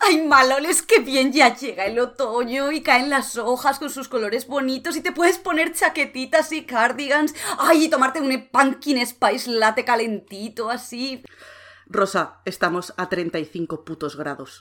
Ay, Maloles, qué bien, ya llega el otoño y caen las hojas con sus colores bonitos y te puedes poner chaquetitas y cardigans. Ay, y tomarte un pumpkin spice latte calentito, así. Rosa, estamos a 35 putos grados.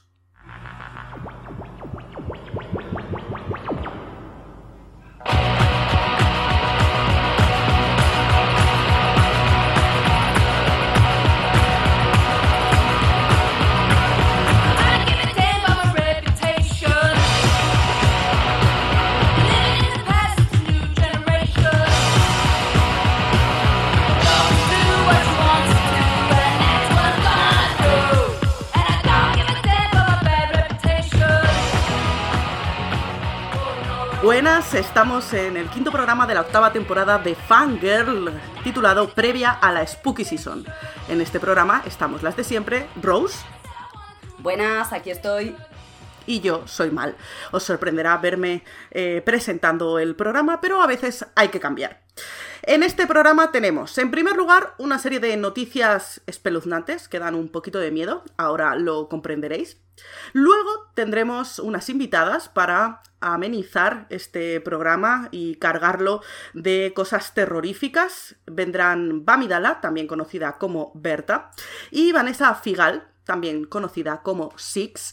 Buenas, estamos en el quinto programa de la octava temporada de Fangirl, titulado Previa a la Spooky Season. En este programa estamos las de siempre, Rose. Buenas, aquí estoy. Y yo soy Mal. Os sorprenderá verme presentando el programa, pero a veces hay que cambiar. En este programa tenemos, en primer lugar, una serie de noticias espeluznantes que dan un poquito de miedo, ahora lo comprenderéis. Luego tendremos unas invitadas para amenizar este programa y cargarlo de cosas terroríficas. Vendrán Bamidala, también conocida como Berta, y Vanessa Figal, también conocida como Six,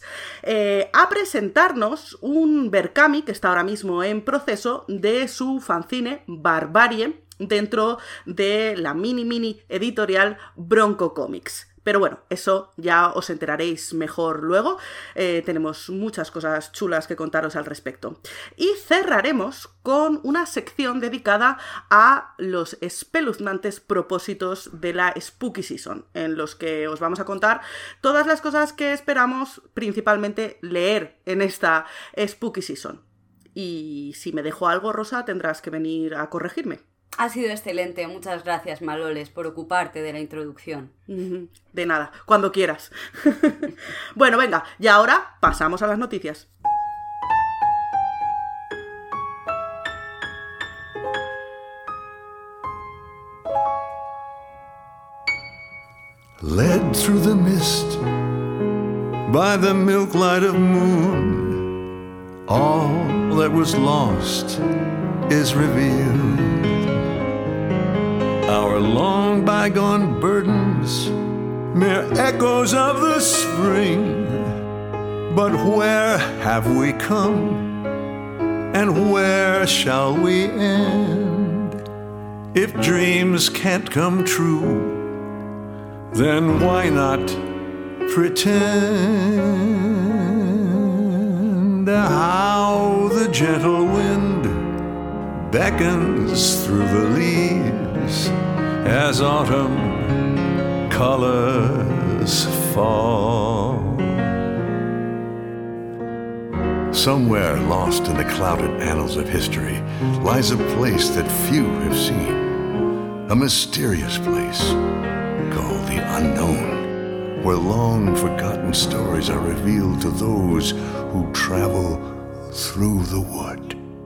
a presentarnos un Berkami que está ahora mismo en proceso de su fanzine Barbarie dentro de la mini editorial Bronco Comics. Pero bueno, eso ya os enteraréis mejor luego. Tenemos muchas cosas chulas que contaros al respecto. Y cerraremos con una sección dedicada a los espeluznantes propósitos de la Spooky Season, en los que os vamos a contar todas las cosas que esperamos principalmente leer en esta Spooky Season. Y si me dejo algo, Rosa, tendrás que venir a corregirme. Ha sido excelente, muchas gracias, Maloles, por ocuparte de la introducción. De nada, cuando quieras. Bueno, venga, y ahora pasamos a las noticias. Led through the mist by the milk light of moon, all that was lost is revealed. Our long bygone burdens, mere echoes of the spring. But where have we come, and where shall we end? If dreams can't come true, then why not pretend? How the gentle wind beckons through the leaves as autumn colors fall. Somewhere lost in the clouded annals of history lies a place that few have seen, a mysterious place called the unknown, where long-forgotten stories are revealed to those who travel through the wood.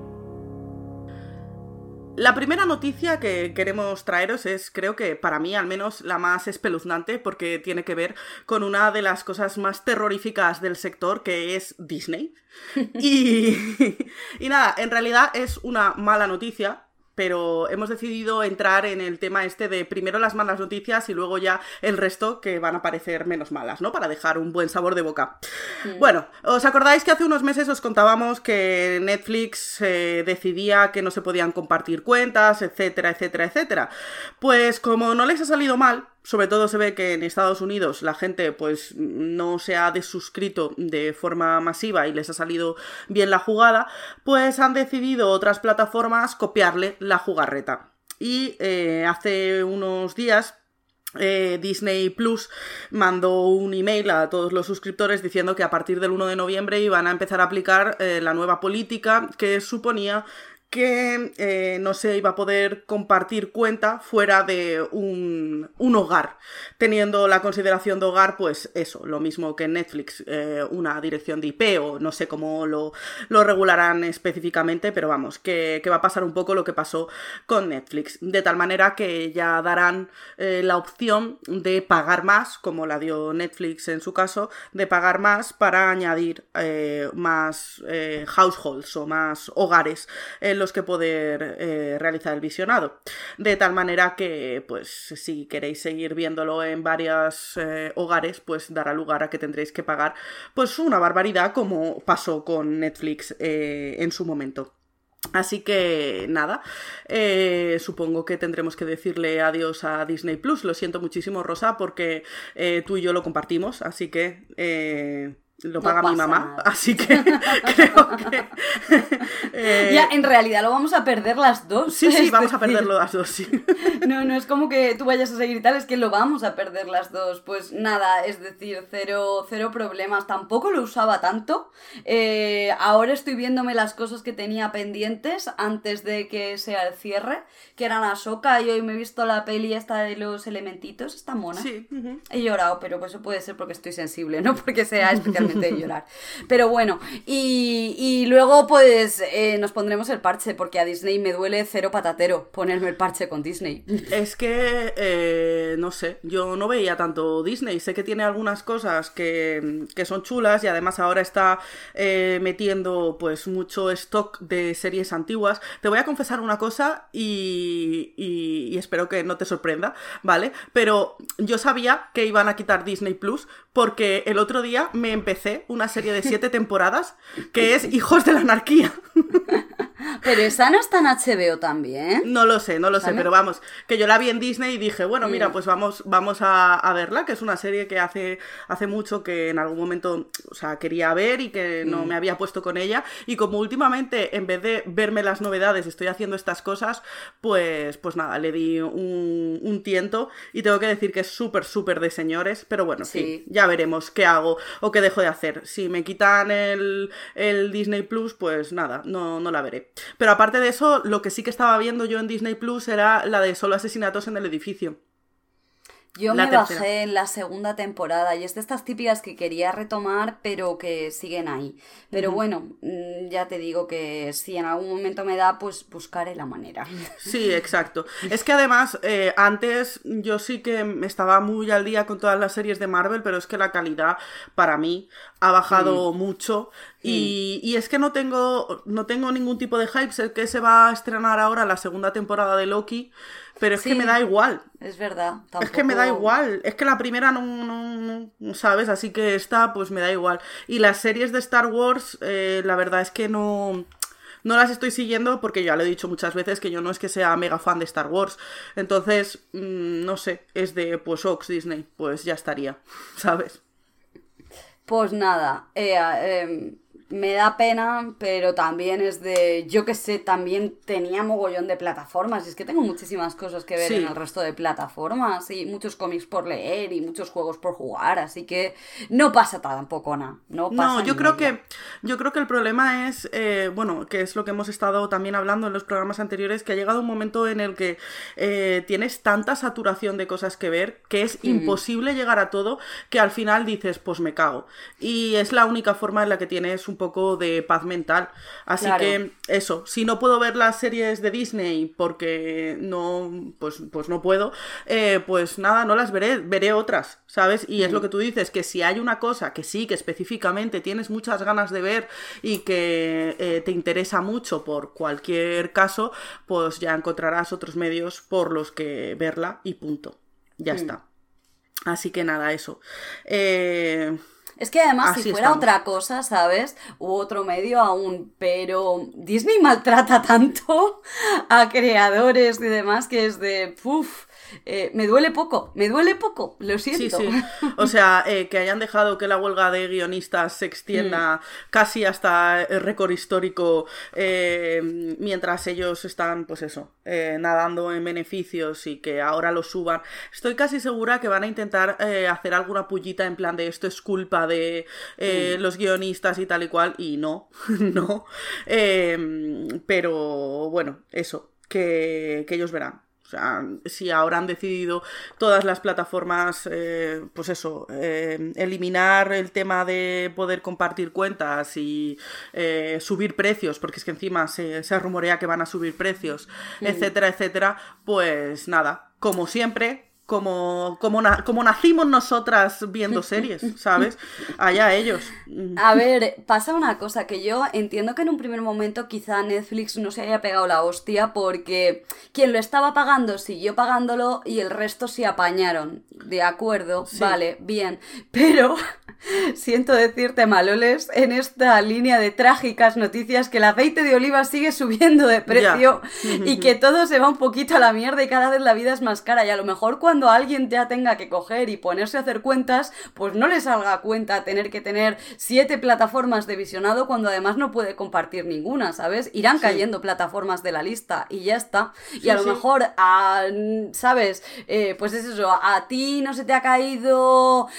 La primera noticia que queremos traeros es, creo que para mí al menos, la más espeluznante, porque tiene que ver con una de las cosas más terroríficas del sector, que es Disney. Y nada, en realidad es una mala noticia, pero hemos decidido entrar en el tema este de primero las malas noticias y luego ya el resto que van a parecer menos malas, ¿no? Para dejar un buen sabor de boca. Bueno, ¿os acordáis que hace unos meses os contábamos que Netflix decidía que no se podían compartir cuentas, etcétera, etcétera, etcétera? Pues como no les ha salido mal, sobre todo se ve que en Estados Unidos la gente pues no se ha desuscrito de forma masiva y les ha salido bien la jugada, pues han decidido otras plataformas copiarle la jugarreta. Y hace unos días Disney Plus mandó un email a todos los suscriptores diciendo que a partir del 1 de noviembre iban a empezar a aplicar la nueva política que suponía que no se iba a poder compartir cuenta fuera de un hogar, teniendo la consideración de hogar, pues eso, lo mismo que en Netflix, una dirección de IP o no sé cómo lo regularán específicamente, pero vamos, que va a pasar un poco lo que pasó con Netflix, de tal manera que ya darán la opción de pagar más, como la dio Netflix en su caso, de pagar más para añadir más households o más hogares en los que poder realizar el visionado. De tal manera que, pues, si queréis seguir viéndolo en varios hogares, pues dará lugar a que tendréis que pagar, pues, una barbaridad, como pasó con Netflix en su momento. Así que nada, supongo que tendremos que decirle adiós a Disney Plus. Lo siento muchísimo, Rosa, porque tú y yo lo compartimos, así que lo paga mi mamá, nada. Así que creo que... Ya, en realidad lo vamos a perder las dos. Sí, vamos a perderlo las dos, sí. No es como que tú vayas a seguir y tal, es que lo vamos a perder las dos. Pues nada, es decir, cero problemas. Tampoco lo usaba tanto. Ahora estoy viéndome las cosas que tenía pendientes antes de que sea el cierre, que eran Ahsoka, y hoy me he visto la peli esta de los elementitos, está mona. Sí. He llorado, pero pues eso puede ser porque estoy sensible, no porque sea especialmente de llorar. Pero bueno, y luego pues nos pondremos el parche, porque a Disney me duele cero patatero ponerme el parche con Disney. Es que, no sé, yo no veía tanto Disney. Sé que tiene algunas cosas que son chulas, y además ahora está metiendo pues mucho stock de series antiguas. Te voy a confesar una cosa y espero que no te sorprenda, ¿vale? Pero yo sabía que iban a quitar Disney Plus porque el otro día me empecé una serie de 7 temporadas que es Hijos de la Anarquía. Pero esa no está en HBO también. No lo sé, pero vamos, que yo la vi en Disney y dije, bueno, mira, pues vamos a verla, que es una serie que hace mucho que en algún momento, o sea, quería ver y que no me había puesto con ella, y como últimamente, en vez de verme las novedades, estoy haciendo estas cosas, pues nada, le di un tiento, y tengo que decir que es súper de señores, pero bueno, sí, ya veremos qué hago o qué dejo de hacer. Si me quitan el Disney Plus, pues nada, no la veré. Pero aparte de eso, lo que sí que estaba viendo yo en Disney Plus era la de Solo asesinatos en el edificio. Yo me bajé en la segunda temporada, y es de estas típicas que quería retomar, pero que siguen ahí. Pero bueno, ya te digo que si en algún momento me da, pues buscaré la manera. Sí, exacto. Es que además, antes yo sí que estaba muy al día con todas las series de Marvel, pero es que la calidad para mí ha bajado mucho. Y es que no tengo ningún tipo de hype. Sé que se va a estrenar ahora la segunda temporada de Loki, pero es que me da igual. Es verdad. Tampoco... Es que me da igual. Es que la primera no, ¿sabes? Así que esta, pues me da igual. Y las series de Star Wars, la verdad es que no las estoy siguiendo, porque ya lo he dicho muchas veces que yo no es que sea mega fan de Star Wars. Entonces, no sé, es de, pues, Ox Disney, pues ya estaría, ¿sabes? Pues nada, me da pena, pero también es de, yo que sé, también tenía mogollón de plataformas, y es que tengo muchísimas cosas que ver en el resto de plataformas, y muchos cómics por leer, y muchos juegos por jugar, así que no pasa tampoco nada, no pasa. No, yo creo que el problema es, bueno, que es lo que hemos estado también hablando en los programas anteriores, que ha llegado un momento en el que tienes tanta saturación de cosas que ver, que es imposible llegar a todo, que al final dices, pues me cago, y es la única forma en la que tienes un poco de paz mental. Así que eso, si no puedo ver las series de Disney porque no, pues no puedo, pues nada, no las veré otras, ¿sabes? Y es lo que tú dices, que si hay una cosa que sí, que específicamente tienes muchas ganas de ver y que te interesa mucho por cualquier caso, pues ya encontrarás otros medios por los que verla y punto. Ya está. Así que nada, eso. Es que además, si fuera otra cosa, ¿sabes? U otro medio aún, pero Disney maltrata tanto a creadores y demás que es de... me duele poco, lo siento. Sí, sí. O sea, que hayan dejado que la huelga de guionistas se extienda casi hasta el récord histórico mientras ellos están, pues eso, nadando en beneficios y que ahora lo suban. Estoy casi segura que van a intentar hacer alguna pullita en plan de esto es culpa de los guionistas y tal y cual, y no, no. Pero bueno, eso, que ellos verán. O sea, si ahora han decidido todas las plataformas, pues eso, eliminar el tema de poder compartir cuentas y subir precios, porque es que encima se rumorea que van a subir precios, etcétera, etcétera, pues nada, como siempre... Como nacimos nosotras viendo series, ¿sabes? Allá ellos. A ver, pasa una cosa, que yo entiendo que en un primer momento quizá Netflix no se haya pegado la hostia porque quien lo estaba pagando siguió pagándolo y el resto se apañaron. De acuerdo, sí. Vale, bien. Pero siento decirte, Maloles, en esta línea de trágicas noticias que el aceite de oliva sigue subiendo de precio y que todo se va un poquito a la mierda y cada vez la vida es más cara y a lo mejor cuando alguien ya tenga que coger y ponerse a hacer cuentas, pues no le salga a cuenta tener que tener 7 plataformas de visionado cuando además no puede compartir ninguna, ¿sabes? Irán cayendo plataformas de la lista y ya está. Y a lo mejor, ¿sabes? Pues es eso, a ti no se te ha caído...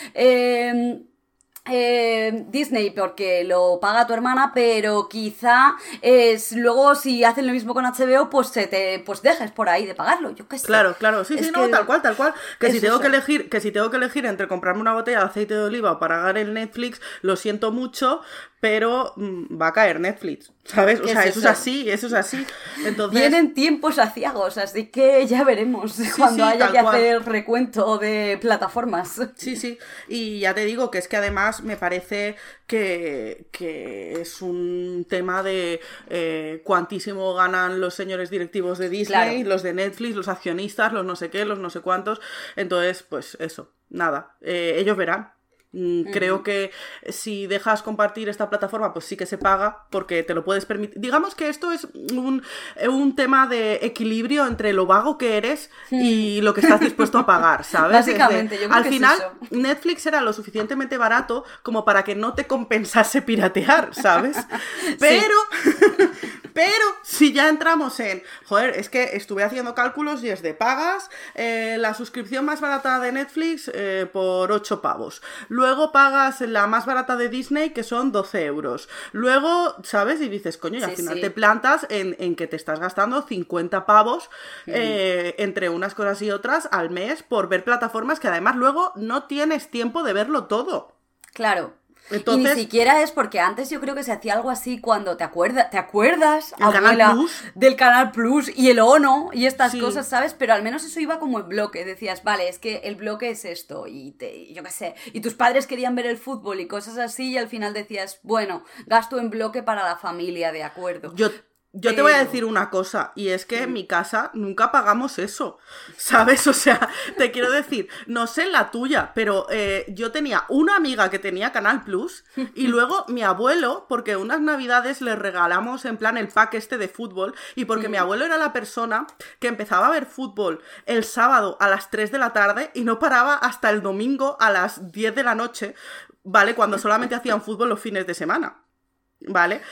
Disney porque lo paga tu hermana, pero quizá luego si hacen lo mismo con HBO pues dejes por ahí de pagarlo, yo qué sé. Claro, sí, no, tal cual, que si tengo que elegir entre comprarme una botella de aceite de oliva o pagar el Netflix, lo siento mucho, pero va a caer Netflix, ¿sabes? O sea, eso es así. Entonces... Vienen tiempos aciagos, así que ya veremos cuando haya que hacer el recuento de plataformas. Sí, y ya te digo que es que además me parece que es un tema de cuantísimo ganan los señores directivos de Disney, los de Netflix, los accionistas, los no sé qué, los no sé cuántos. Entonces, pues eso, nada, ellos verán. Creo que si dejas compartir esta plataforma pues sí que se paga porque te lo puedes permitir. Digamos que esto es un tema de equilibrio entre lo vago que eres y lo que estás dispuesto a pagar, ¿sabes? Básicamente, yo creo al que final es eso. Netflix era lo suficientemente barato como para que no te compensase piratear, ¿sabes? Pero si ya entramos en... Joder, es que estuve haciendo cálculos y es de pagas la suscripción más barata de Netflix por 8 pavos. Luego pagas la más barata de Disney, que son 12 euros. Luego, ¿sabes? Y dices, coño, y al final te plantas en que te estás gastando 50 pavos entre unas cosas y otras al mes por ver plataformas que además luego no tienes tiempo de verlo todo. Claro. Entonces, y ni siquiera es porque antes yo creo que se hacía algo así cuando ¿te acuerdas el Canal Plus, del Canal Plus y el ONO y estas cosas, ¿sabes? Pero al menos eso iba como en bloque, decías, vale, es que el bloque es esto y yo qué sé, y tus padres querían ver el fútbol y cosas así y al final decías, bueno, gasto en bloque para la familia, de acuerdo. Yo te voy a decir una cosa, y es que en mi casa nunca pagamos eso, ¿sabes? O sea, te quiero decir, no sé la tuya, pero yo tenía una amiga que tenía Canal Plus y luego mi abuelo, porque unas navidades le regalamos en plan el pack este de fútbol y porque mi abuelo era la persona que empezaba a ver fútbol el sábado a las 3 de la tarde y no paraba hasta el domingo a las 10 de la noche, ¿vale? Cuando solamente hacían fútbol los fines de semana. ¿Vale?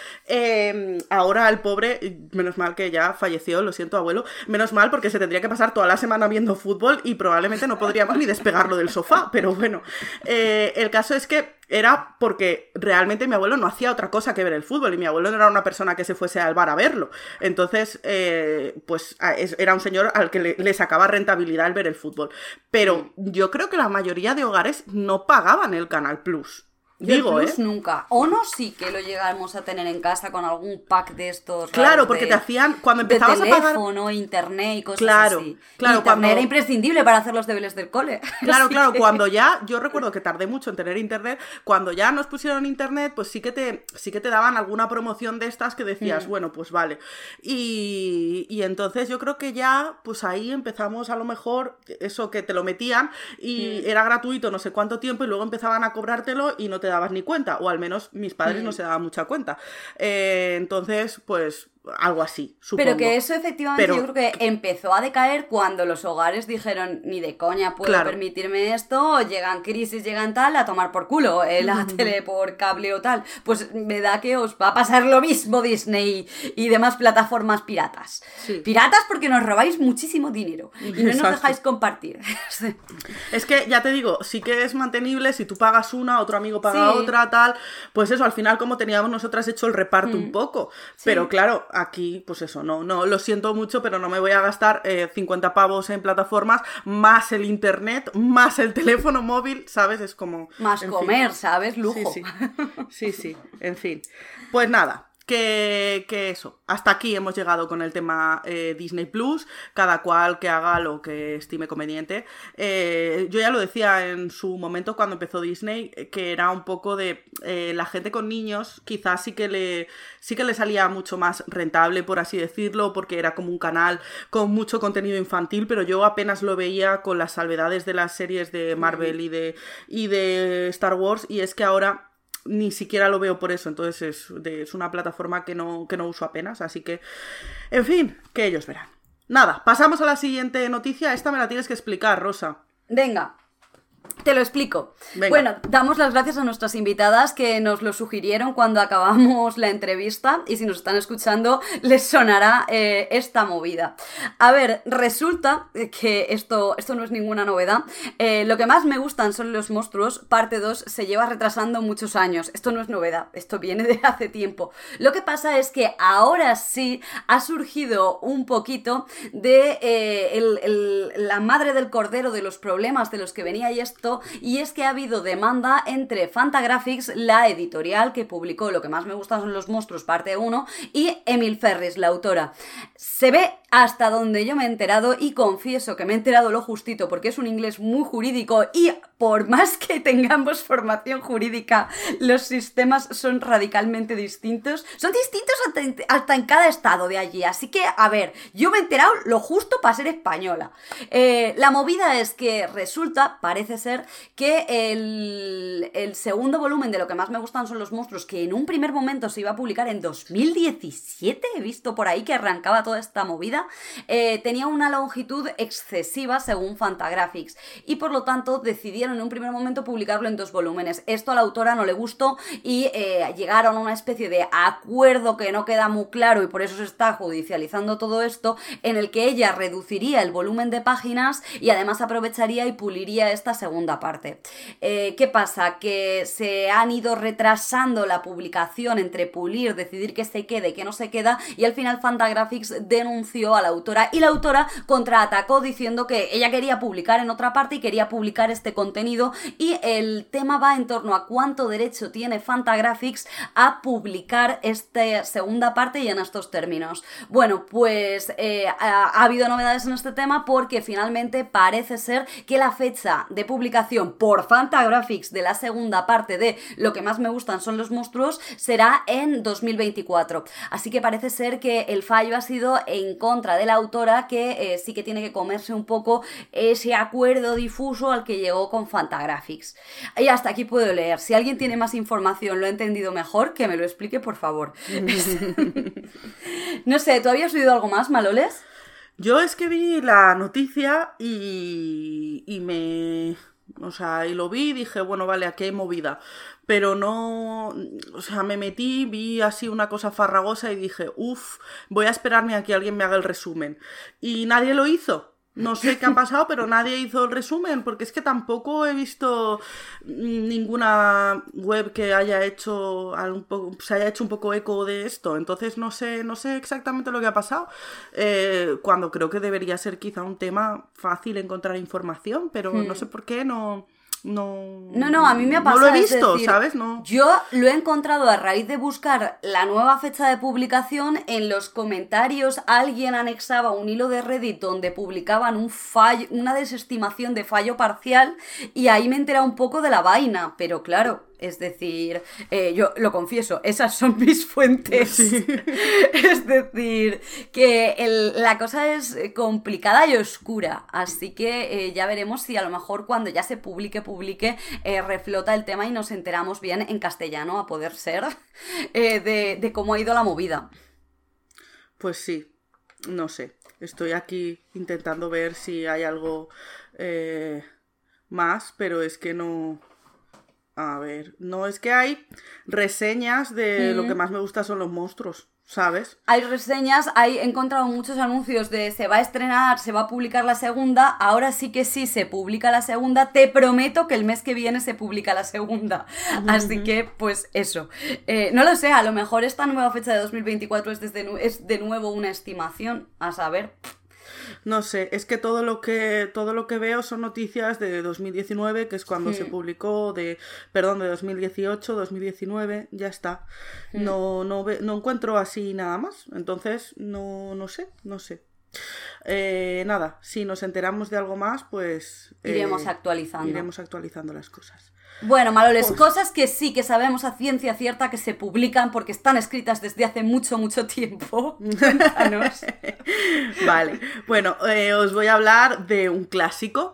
Ahora el pobre, menos mal que ya falleció, lo siento abuelo, menos mal porque se tendría que pasar toda la semana viendo fútbol y probablemente no podríamos ni despegarlo del sofá, pero bueno, el caso es que era porque realmente mi abuelo no hacía otra cosa que ver el fútbol y mi abuelo no era una persona que se fuese al bar a verlo, entonces pues era un señor al que le sacaba rentabilidad el ver el fútbol, pero yo creo que la mayoría de hogares no pagaban el Canal Plus. Digo, Plus nunca. O no sí que lo llegamos a tener en casa con algún pack de estos. Claro, porque te hacían, cuando empezabas a pagar... teléfono, internet y cosas así. Claro, internet era imprescindible para hacer los deberes del cole. Claro, cuando ya, yo recuerdo que tardé mucho en tener internet, cuando ya nos pusieron internet, pues sí que te daban alguna promoción de estas que decías, bueno, pues vale. Y entonces yo creo que ya, pues ahí empezamos a lo mejor, eso que te lo metían y era gratuito no sé cuánto tiempo y luego empezaban a cobrártelo y no te dabas ni cuenta, o al menos mis padres no se daban mucha cuenta. Entonces, pues algo así, supongo. Pero que eso efectivamente yo creo que empezó a decaer cuando los hogares dijeron, ni de coña puedo permitirme esto, llegan crisis, llegan tal, a tomar por culo la tele por cable o tal. Pues me da que os va a pasar lo mismo Disney y demás plataformas piratas. Sí. Piratas porque nos robáis muchísimo dinero y no nos dejáis compartir. Es que, ya te digo, sí que es mantenible si tú pagas una, otro amigo paga otra, tal, pues eso, al final como teníamos nosotras hecho el reparto un poco. Sí. Pero claro, aquí, pues eso, no, lo siento mucho, pero no me voy a gastar 50 pavos en plataformas, más el internet, más el teléfono móvil, ¿sabes? Es como... Más comer, ¿sabes? Lujo. Sí, en fin. Pues nada. Que eso, hasta aquí hemos llegado con el tema Disney Plus, cada cual que haga lo que estime conveniente. Yo ya lo decía en su momento cuando empezó Disney, que era un poco de la gente con niños, quizás sí que le salía mucho más rentable, por así decirlo, porque era como un canal con mucho contenido infantil, pero yo apenas lo veía con las salvedades de las series de Marvel y de Star Wars, y es que ahora ni siquiera lo veo por eso, entonces es una plataforma que no uso apenas, así que, en fin, que ellos verán. Nada, pasamos a la siguiente noticia, esta me la tienes que explicar, Rosa. Venga. Te lo explico. Venga. Bueno, damos las gracias a nuestras invitadas que nos lo sugirieron cuando acabamos la entrevista y si nos están escuchando les sonará esta movida. A ver, resulta que esto no es ninguna novedad. Lo que más me gustan son los monstruos, parte 2 se lleva retrasando muchos años. Esto no es novedad, esto viene de hace tiempo. Lo que pasa es que ahora sí ha surgido un poquito de la madre del cordero de los problemas de los que venía y es que ha habido demanda entre Fantagraphics, la editorial que publicó Lo que más me gustan son los monstruos, parte 1, y Emil Ferris, la autora. Se ve hasta donde yo me he enterado, y confieso que me he enterado lo justito porque es un inglés muy jurídico y por más que tengamos formación jurídica, los sistemas son radicalmente distintos. Son distintos hasta en cada estado de allí, así que, a ver, yo me he enterado lo justo para ser española. La movida es que resulta, parece ser, que el segundo volumen de Lo que más me gustan son los monstruos, que en un primer momento se iba a publicar en 2017, he visto por ahí que arrancaba toda esta movida, tenía una longitud excesiva según Fantagraphics y por lo tanto decidieron en un primer momento publicarlo en 2 volúmenes. Esto a la autora no le gustó y llegaron a una especie de acuerdo que no queda muy claro y por eso se está judicializando todo esto, en el que ella reduciría el volumen de páginas y además aprovecharía y puliría esta segunda parte. ¿Qué pasa? Que se han ido retrasando la publicación entre pulir, decidir qué se quede y qué no se queda, y al final Fantagraphics denunció a la autora y la autora contraatacó diciendo que ella quería publicar en otra parte y quería publicar este contenido, y el tema va en torno a cuánto derecho tiene Fantagraphics a publicar esta segunda parte y en estos términos. Bueno, pues ha habido novedades en este tema porque finalmente parece ser que la fecha de publicación por Fantagraphics de la segunda parte de Lo que más me gustan son los monstruos será en 2024. Así que parece ser que el fallo ha sido en contra de la autora, que sí que tiene que comerse un poco ese acuerdo difuso al que llegó con Fantagraphics. Y hasta aquí puedo leer. Si alguien tiene más información, lo ha entendido mejor, que me lo explique, por favor. No sé, ¿tú habías oído algo más, Maloles? Yo es que vi la noticia y me... O sea, y lo vi y dije, bueno, vale, aquí hay movida. Pero no... O sea, me metí, vi así una cosa farragosa y dije, voy a esperarme a que alguien me haga el resumen. Y nadie lo hizo. No sé qué ha pasado, pero nadie hizo el resumen, porque es que tampoco he visto ninguna web que haya hecho se haya hecho un poco eco de esto. Entonces no sé exactamente lo que ha pasado, cuando creo que debería ser quizá un tema fácil encontrar información, pero no sé por qué no, a mí me ha pasado. No lo he visto, decir, ¿sabes? No. Yo lo he encontrado a raíz de buscar la nueva fecha de publicación. En los comentarios alguien anexaba un hilo de Reddit donde publicaban un fallo, una desestimación de fallo parcial, y ahí me he enterado un poco de la vaina, pero claro, es decir, yo lo confieso, esas son mis fuentes. Sí. Es decir, que la cosa es complicada y oscura, así que ya veremos si a lo mejor cuando ya se publique, reflota el tema y nos enteramos bien en castellano, a poder ser, de cómo ha ido la movida. Pues sí, no sé. Estoy aquí intentando ver si hay algo más, pero es que no... A ver, no, es que hay reseñas de lo que más me gusta son los monstruos, ¿sabes? Hay reseñas, he encontrado muchos anuncios de se va a estrenar, se va a publicar la segunda, ahora sí que sí se publica la segunda, te prometo que el mes que viene se publica la segunda. Así que, pues eso. No lo sé, a lo mejor esta nueva fecha de 2024 es de nuevo una estimación, a saber... No sé, es que todo lo que veo son noticias de 2019, que es cuando se publicó, de 2018, 2019, ya está. No encuentro así nada más, entonces no sé. Nada, si nos enteramos de algo más, pues... Iremos actualizando las cosas. Bueno, Maloles, cosas que sí que sabemos a ciencia cierta que se publican porque están escritas desde hace mucho, mucho tiempo. Cuéntanos. Vale, bueno, os voy a hablar de un clásico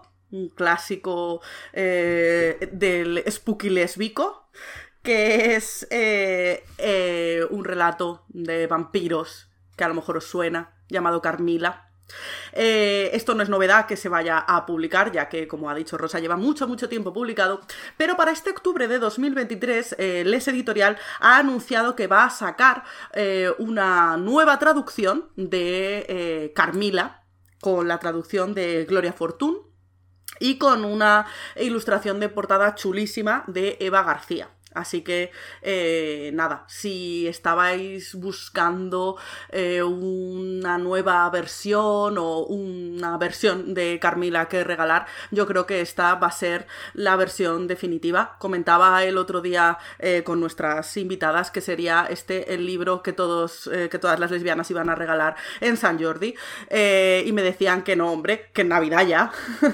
del spooky lésbico, que es un relato de vampiros que a lo mejor os suena, llamado Carmila. Esto no es novedad que se vaya a publicar, ya que, como ha dicho Rosa, lleva mucho tiempo publicado, pero para este octubre de 2023 Les Editorial ha anunciado que va a sacar una nueva traducción de Carmila, con la traducción de Gloria Fortún y con una ilustración de portada chulísima de Eva García. Así que, nada, si estabais buscando una nueva versión o una versión de Carmila que regalar, yo creo que esta va a ser la versión definitiva. Comentaba el otro día con nuestras invitadas que sería el libro que todas las lesbianas iban a regalar en San Jordi, y me decían que no, hombre, que en Navidad ya.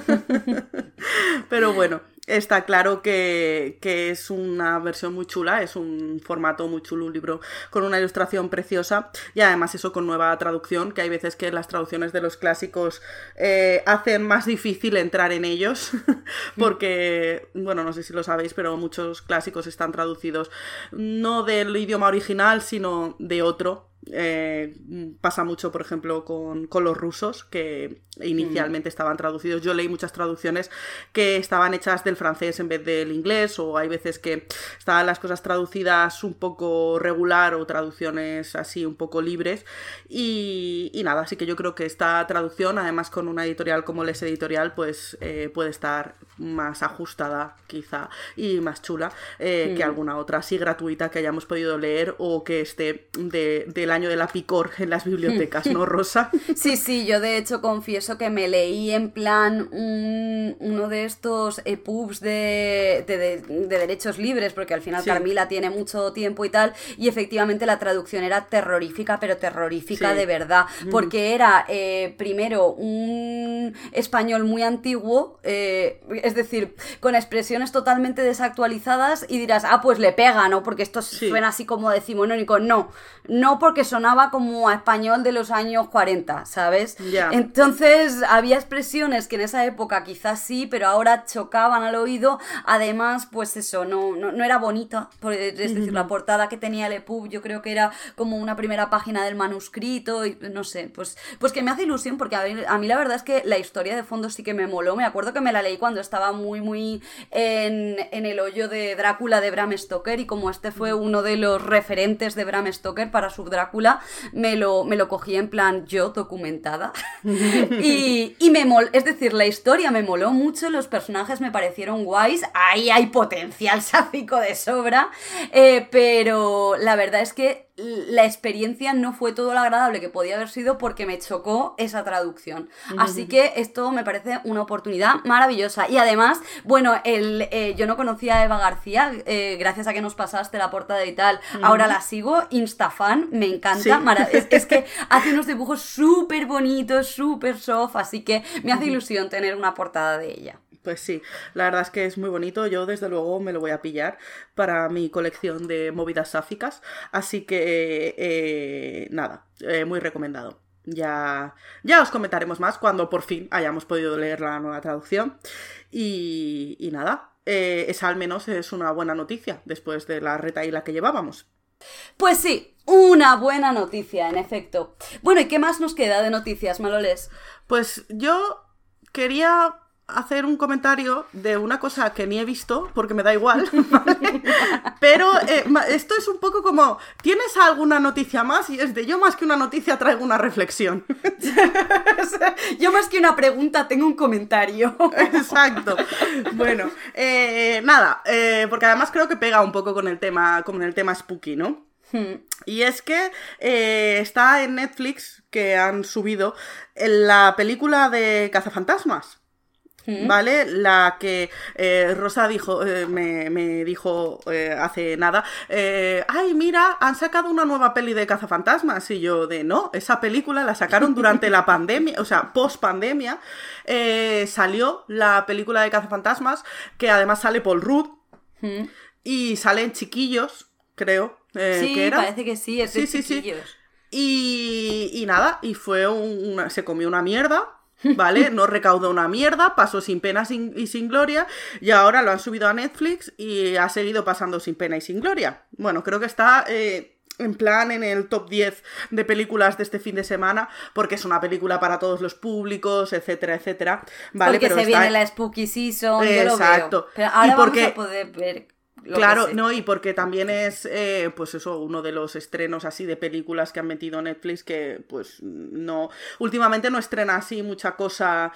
Pero bueno, está claro que es una versión muy chula, es un formato muy chulo, un libro con una ilustración preciosa y además eso con nueva traducción, que hay veces que las traducciones de los clásicos hacen más difícil entrar en ellos porque, bueno, no sé si lo sabéis, pero muchos clásicos están traducidos no del idioma original, sino de otro. Pasa mucho, por ejemplo, con los rusos, que inicialmente estaban traducidos. Yo leí muchas traducciones que estaban hechas del francés en vez del inglés, o hay veces que estaban las cosas traducidas un poco regular o traducciones así un poco libres y nada, así que yo creo que esta traducción, además con una editorial como Les Editorial, pues puede estar más ajustada quizá y más chula que alguna otra así gratuita que hayamos podido leer o que esté del año de la picor en las bibliotecas, ¿no, Rosa? Sí, yo de hecho confieso que me leí en plan uno de estos EPUBs de derechos libres, porque al final sí. Carmila tiene mucho tiempo y tal, y efectivamente la traducción era terrorífica, pero terrorífica sí. De verdad, porque era primero un español muy antiguo, es decir, con expresiones totalmente desactualizadas, y dirás, pues le pega, ¿no? Porque esto sí. Suena así como decimonónico. No porque sonaba como a español de los años 40, ¿sabes? Yeah. Entonces había expresiones que en esa época quizás sí, pero ahora chocaban al oído. Además, pues eso, no era bonita. Es decir, la portada que tenía el EPUB yo creo que era como una primera página del manuscrito y no sé, pues que me hace ilusión porque a mí la verdad es que la historia de fondo sí que me moló. Me acuerdo que me la leí cuando estaba muy en el hoyo de Drácula de Bram Stoker, y como este fue uno de los referentes de Bram Stoker para su Drácula, me lo cogí en plan yo documentada y es decir, la historia me moló mucho, los personajes me parecieron guays, ahí hay potencial sáfico de sobra, pero la verdad es que la experiencia no fue todo lo agradable que podía haber sido porque me chocó esa traducción. Así que esto me parece una oportunidad maravillosa. Y además, bueno, yo no conocía a Eva García, gracias a que nos pasaste la portada y tal. Ahora la sigo, instafan, me encanta. Sí. Es que hace unos dibujos súper bonitos, súper soft, así que me hace ilusión tener una portada de ella. Pues sí, la verdad es que es muy bonito. Yo desde luego me lo voy a pillar para mi colección de movidas sáficas. Así que nada, muy recomendado. Ya os comentaremos más cuando por fin hayamos podido leer la nueva traducción. Y nada, esa al menos es una buena noticia después de la retahíla que llevábamos. Pues sí, una buena noticia, en efecto. Bueno, ¿y qué más nos queda de noticias, Maloles? Pues yo quería hacer un comentario de una cosa que ni he visto, porque me da igual, ¿vale? Pero esto es un poco como, ¿tienes alguna noticia más? Y es de yo más que una noticia traigo una reflexión. Yo más que una pregunta tengo un comentario. Exacto. Bueno, nada, porque además creo que pega un poco con el tema spooky, ¿no? Y es que está en Netflix que han subido la película de Cazafantasmas. ¿Vale? La que Rosa dijo, me dijo hace nada, ay, mira, han sacado una nueva peli de Cazafantasmas. Y yo no, esa película la sacaron durante la pandemia, o sea, post-pandemia. Salió la película de Cazafantasmas, que además sale Paul Rudd, y salen chiquillos, creo. Sí, que era. parece que sí, es de chiquillos. Y nada, y fue se comió una mierda. ¿Vale? No recaudó una mierda, pasó sin pena y sin gloria, y ahora lo han subido a Netflix y ha seguido pasando sin pena y sin gloria. Bueno, creo que está en plan en el top 10 de películas de este fin de semana, porque es una película para todos los públicos, etcétera, etcétera. ¿Vale? Porque pero viene la Spooky Season, exacto. Yo lo veo. Pero ahora porque vamos a poder ver. Claro, no, y porque también es, pues eso, uno de los estrenos así de películas que han metido Netflix que, pues, no, últimamente no estrena así mucha cosa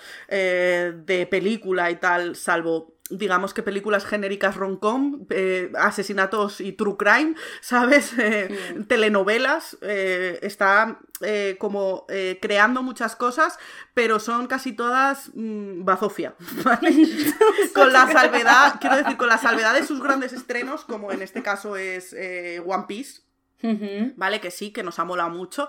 de película y tal, salvo, digamos que películas genéricas rom-com, asesinatos y true crime, ¿sabes? Telenovelas, está como creando muchas cosas, pero son casi todas bazofia, ¿vale? Con la salvedad, quiero decir, con la salvedad de sus grandes estrenos, como en este caso es One Piece, ¿vale? Que sí, que nos ha molado mucho.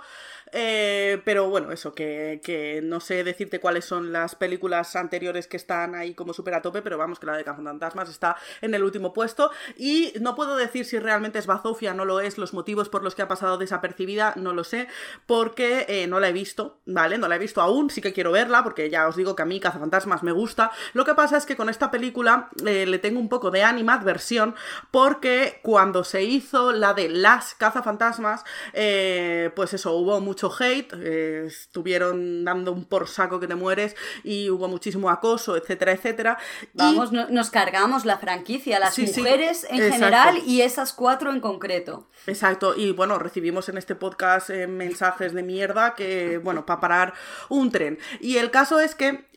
Pero bueno, eso, que no sé decirte cuáles son las películas anteriores que están ahí como súper a tope, pero vamos, que la de Cazafantasmas está en el último puesto, y no puedo decir si realmente es bazofia, no lo es, los motivos por los que ha pasado desapercibida, no lo sé, porque no la he visto, ¿vale? No la he visto aún, sí que quiero verla, porque ya os digo que a mí Cazafantasmas me gusta. Lo que pasa es que con esta película le tengo un poco de animadversión, porque cuando se hizo la de Las Cazafantasmas, pues eso, hubo mucho hate, estuvieron dando un por saco que te mueres y hubo muchísimo acoso, etcétera, etcétera. Vamos, nos cargamos la franquicia, las mujeres en general y esas 4 en concreto. Exacto, y bueno, recibimos en este podcast mensajes de mierda que, bueno, para parar un tren. Y el caso es que,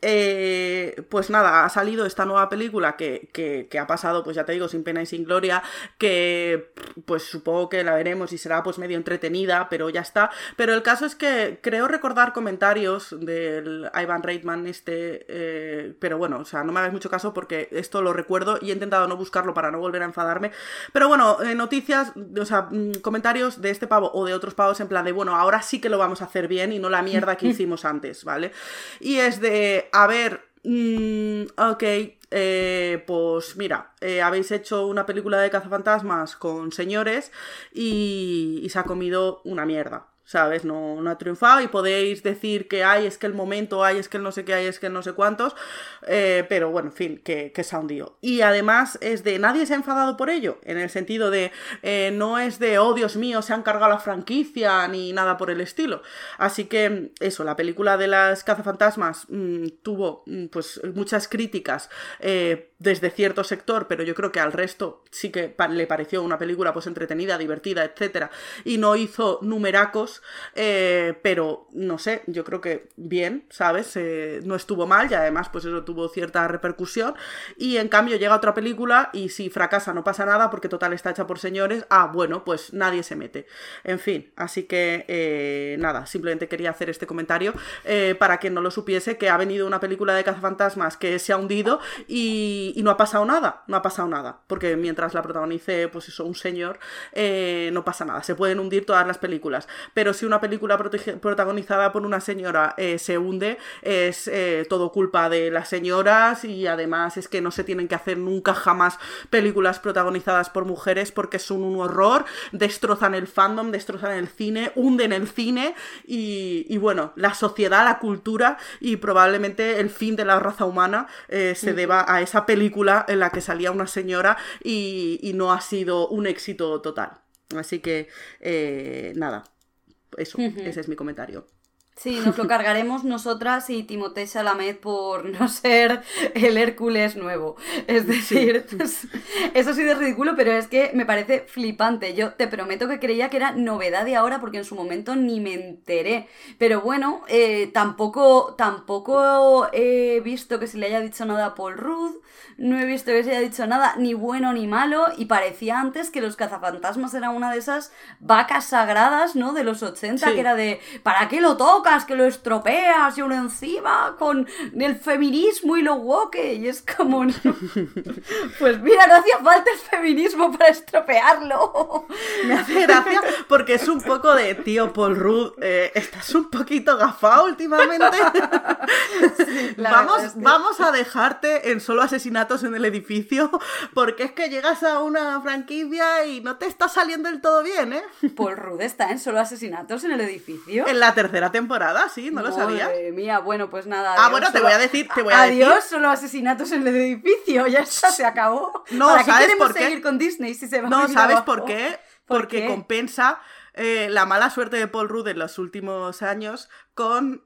pues nada, ha salido esta nueva película que ha pasado, pues ya te digo, sin pena y sin gloria, que pues supongo que la veremos y será pues medio entretenida, pero ya está. Pero el caso es que creo recordar comentarios del Ivan Reitman pero bueno, o sea, no me hagáis mucho caso porque esto lo recuerdo y he intentado no buscarlo para no volver a enfadarme. Pero bueno, noticias, o sea, comentarios de este pavo o de otros pavos en plan de, bueno, ahora sí que lo vamos a hacer bien y no la mierda que hicimos antes, ¿vale? Y es de, a ver, ok, pues mira, habéis hecho una película de cazafantasmas con señores y se ha comido una mierda, ¿sabes? No ha triunfado y podéis decir que hay, es que el momento, hay, es que el no sé qué, hay, es que el no sé cuántos, pero bueno, en fin, que se ha hundido. Y además es de, nadie se ha enfadado por ello, en el sentido de, no es de, oh Dios mío, se han cargado la franquicia, ni nada por el estilo. Así que eso, la película de las cazafantasmas tuvo pues muchas críticas desde cierto sector, pero yo creo que al resto sí que le pareció una película pues entretenida, divertida, etcétera, y no hizo numeracos. Pero no sé, yo creo que bien, ¿sabes? No estuvo mal y además pues eso tuvo cierta repercusión, y en cambio llega otra película y si fracasa no pasa nada porque total está hecha por señores, bueno, pues nadie se mete, en fin, así que nada, simplemente quería hacer este comentario para que no lo supiese, que ha venido una película de cazafantasmas que se ha hundido y no ha pasado nada, porque mientras la protagonice pues eso, un señor, no pasa nada, se pueden hundir todas las películas, pero si una película protagonizada por una señora se hunde, es todo culpa de las señoras, y además es que no se tienen que hacer nunca jamás películas protagonizadas por mujeres porque son un horror, destrozan el fandom, destrozan el cine, hunden el cine y bueno, la sociedad, la cultura y probablemente el fin de la raza humana se deba a esa película en la que salía una señora y no ha sido un éxito total. Así que, nada, eso, ese es mi comentario. Sí, nos lo cargaremos nosotras y Timothée Chalamet por no ser el Hércules nuevo. Es decir, sí. Eso sí es ridículo, pero es que me parece flipante. Yo te prometo que creía que era novedad de ahora porque en su momento ni me enteré. Pero bueno, tampoco he visto que se le haya dicho nada a Paul Rudd, no he visto que se haya dicho nada ni bueno ni malo, y parecía antes que Los Cazafantasmas era una de esas vacas sagradas, ¿no? De los 80, sí. Que era de ¿para qué lo tocas? Que lo estropeas y uno encima con el feminismo y lo woke, y es como no. Pues mira, no hacía falta el feminismo para estropearlo. Me hace gracia porque es un poco de tío Paul Rudd, estás un poquito gafado últimamente. Sí, vamos a dejarte en Solo Asesinatos en el Edificio, porque es que llegas a una franquicia y no te está saliendo del todo bien, ¿eh? Paul Rudd está en Solo Asesinatos en el Edificio. En la tercera temporada, sí, ¿no lo sabías? Madre mía, bueno, pues nada. Adiós, bueno, te voy a decir. Adiós, Solo Asesinatos en el Edificio, ya está, se acabó. No, ¿Para ¿sabes qué queremos por qué? Seguir con Disney si se va no, a ¿sabes abajo? Por qué? Porque compensa la mala suerte de Paul Rudd en los últimos años con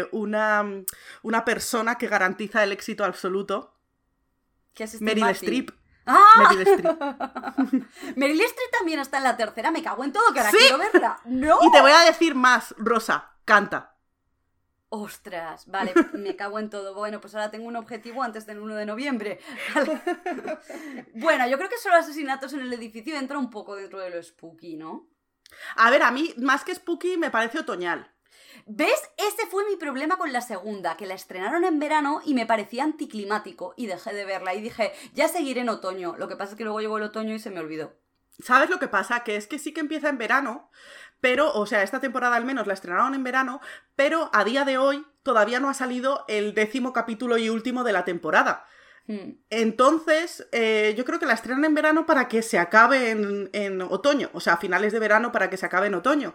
una persona que garantiza el éxito absoluto. ¿Qué es Meryl Streep. ¡Ah! Meryl Streep. Meryl Streep también está en la tercera, me cago en todo, que ahora ¿Sí? quiero verla. ¡No! Y te voy a decir más, Rosa, canta. Ostras, vale, me cago en todo. Bueno, pues ahora tengo un objetivo antes del 1 de noviembre. Vale. Bueno, yo creo que Solo Asesinatos en el Edificio entra un poco dentro de lo spooky, ¿no? A ver, a mí, más que spooky, me parece otoñal. ¿Ves? Ese fue mi problema con la segunda, que la estrenaron en verano y me parecía anticlimático y dejé de verla y dije, ya seguiré en otoño. Lo que pasa es que luego llegó el otoño y se me olvidó. ¿Sabes lo que pasa? Que es que sí que empieza en verano, pero, o sea, esta temporada al menos la estrenaron en verano, pero a día de hoy todavía no ha salido el 10º capítulo y último de la temporada. Entonces, yo creo que la estrenan en verano para que se acabe en otoño, o sea, a finales de verano para que se acabe en otoño.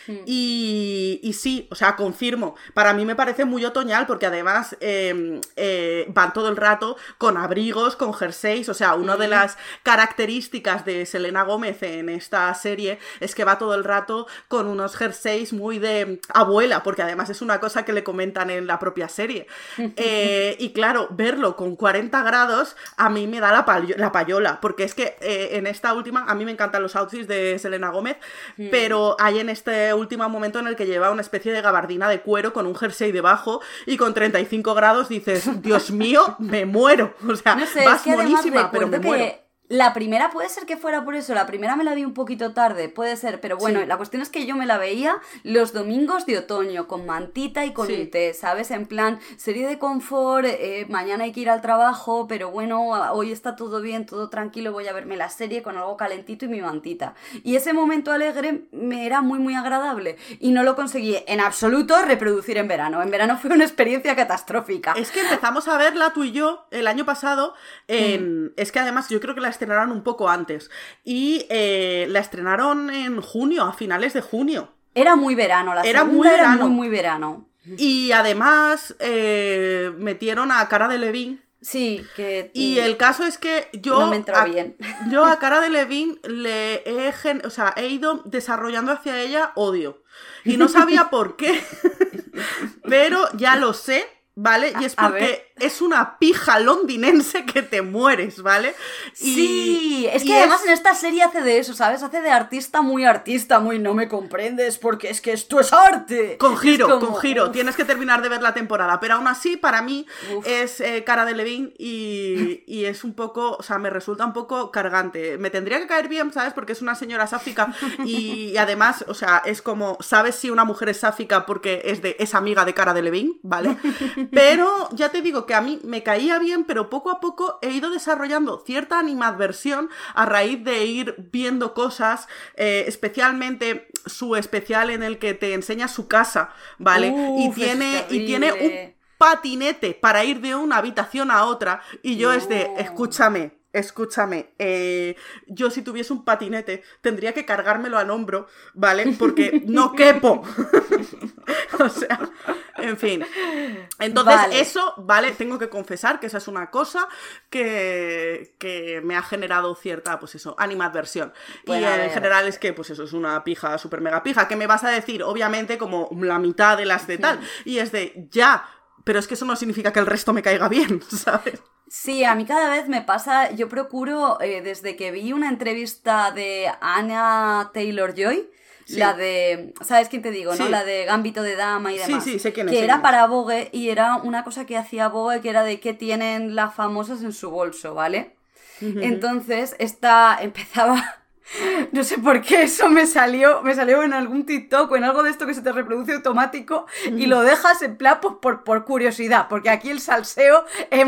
Y sí, o sea, confirmo, para mí me parece muy otoñal porque además van todo el rato con abrigos, con jerseys, o sea, una de las características de Selena Gómez en esta serie es que va todo el rato con unos jerseys muy de abuela, porque además es una cosa que le comentan en la propia serie. Y claro, verlo con 40 grados a mí me da la payola, porque es que en esta última, a mí me encantan los outfits de Selena Gómez, pero hay en este último momento en el que lleva una especie de gabardina de cuero con un jersey debajo y con 35 grados dices, Dios mío, me muero, o sea, no sé, vas es que monísima, pero me muero. La primera puede ser que fuera por eso, la primera me la vi un poquito tarde, puede ser, pero bueno, sí. La cuestión es que yo me la veía los domingos de otoño, con mantita y con un té, ¿sabes? En plan, serie de confort, mañana hay que ir al trabajo, pero bueno, hoy está todo bien, todo tranquilo, voy a verme la serie con algo calentito y mi mantita. Y ese momento alegre me era muy, muy agradable, y no lo conseguí en absoluto reproducir en verano. En verano fue una experiencia catastrófica. Es que empezamos a verla tú y yo el año pasado, es que además yo creo que la estrenaron un poco antes y la estrenaron en junio, a finales de junio. Era muy verano, la segunda era muy verano. Y además metieron a Cara Delevingne. Sí, que... Y el caso es que yo... No me entró bien. Yo a Cara Delevingne he ido desarrollando hacia ella odio. Y no sabía por qué, pero ya lo sé. ¿Vale? Y es porque es una pija londinense que te mueres, ¿vale? Sí, es que además en esta serie hace de eso, ¿sabes? Hace de artista, muy no me comprendes porque es que esto es arte. Con giro, tienes que terminar de ver la temporada, pero aún así para mí es Cara Delevingne y es un poco, o sea, me resulta un poco cargante. Me tendría que caer bien, ¿sabes? Porque es una señora sáfica y además, o sea, es como, ¿sabes si una mujer es sáfica porque es amiga de Cara Delevingne? ¿Vale? Pero ya te digo que a mí me caía bien, pero poco a poco he ido desarrollando cierta animadversión a raíz de ir viendo cosas, especialmente su especial en el que te enseña su casa, ¿vale? Y tiene un patinete para ir de una habitación a otra y yo escúchame, yo si tuviese un patinete tendría que cargármelo al hombro, ¿vale? Porque no quepo. O sea, En fin. Entonces, Vale. eso, vale, tengo que confesar que esa es una cosa que me ha generado cierta, pues eso, animadversión. Bueno, y a en ver. general es que, pues eso, es una pija, súper mega pija, que me vas a decir, obviamente, como la mitad de las de tal. Y es de, ya, pero es que eso no significa que el resto me caiga bien, ¿sabes? Sí, a mí cada vez me pasa, yo procuro, desde que vi una entrevista de Anya Taylor-Joy, Sí. la de, ¿sabes quién te digo, no? Sí. La de Gambito de Dama y Sí, demás. sí, sé quién es, Que sé era quién es. para Vogue y era una cosa que hacía Vogue, que era de qué tienen las famosas en su bolso, ¿vale? Entonces, empezaba... No sé por qué eso me salió en algún TikTok o en algo de esto que se te reproduce automático y lo dejas en plan pues, por curiosidad, porque aquí el salseo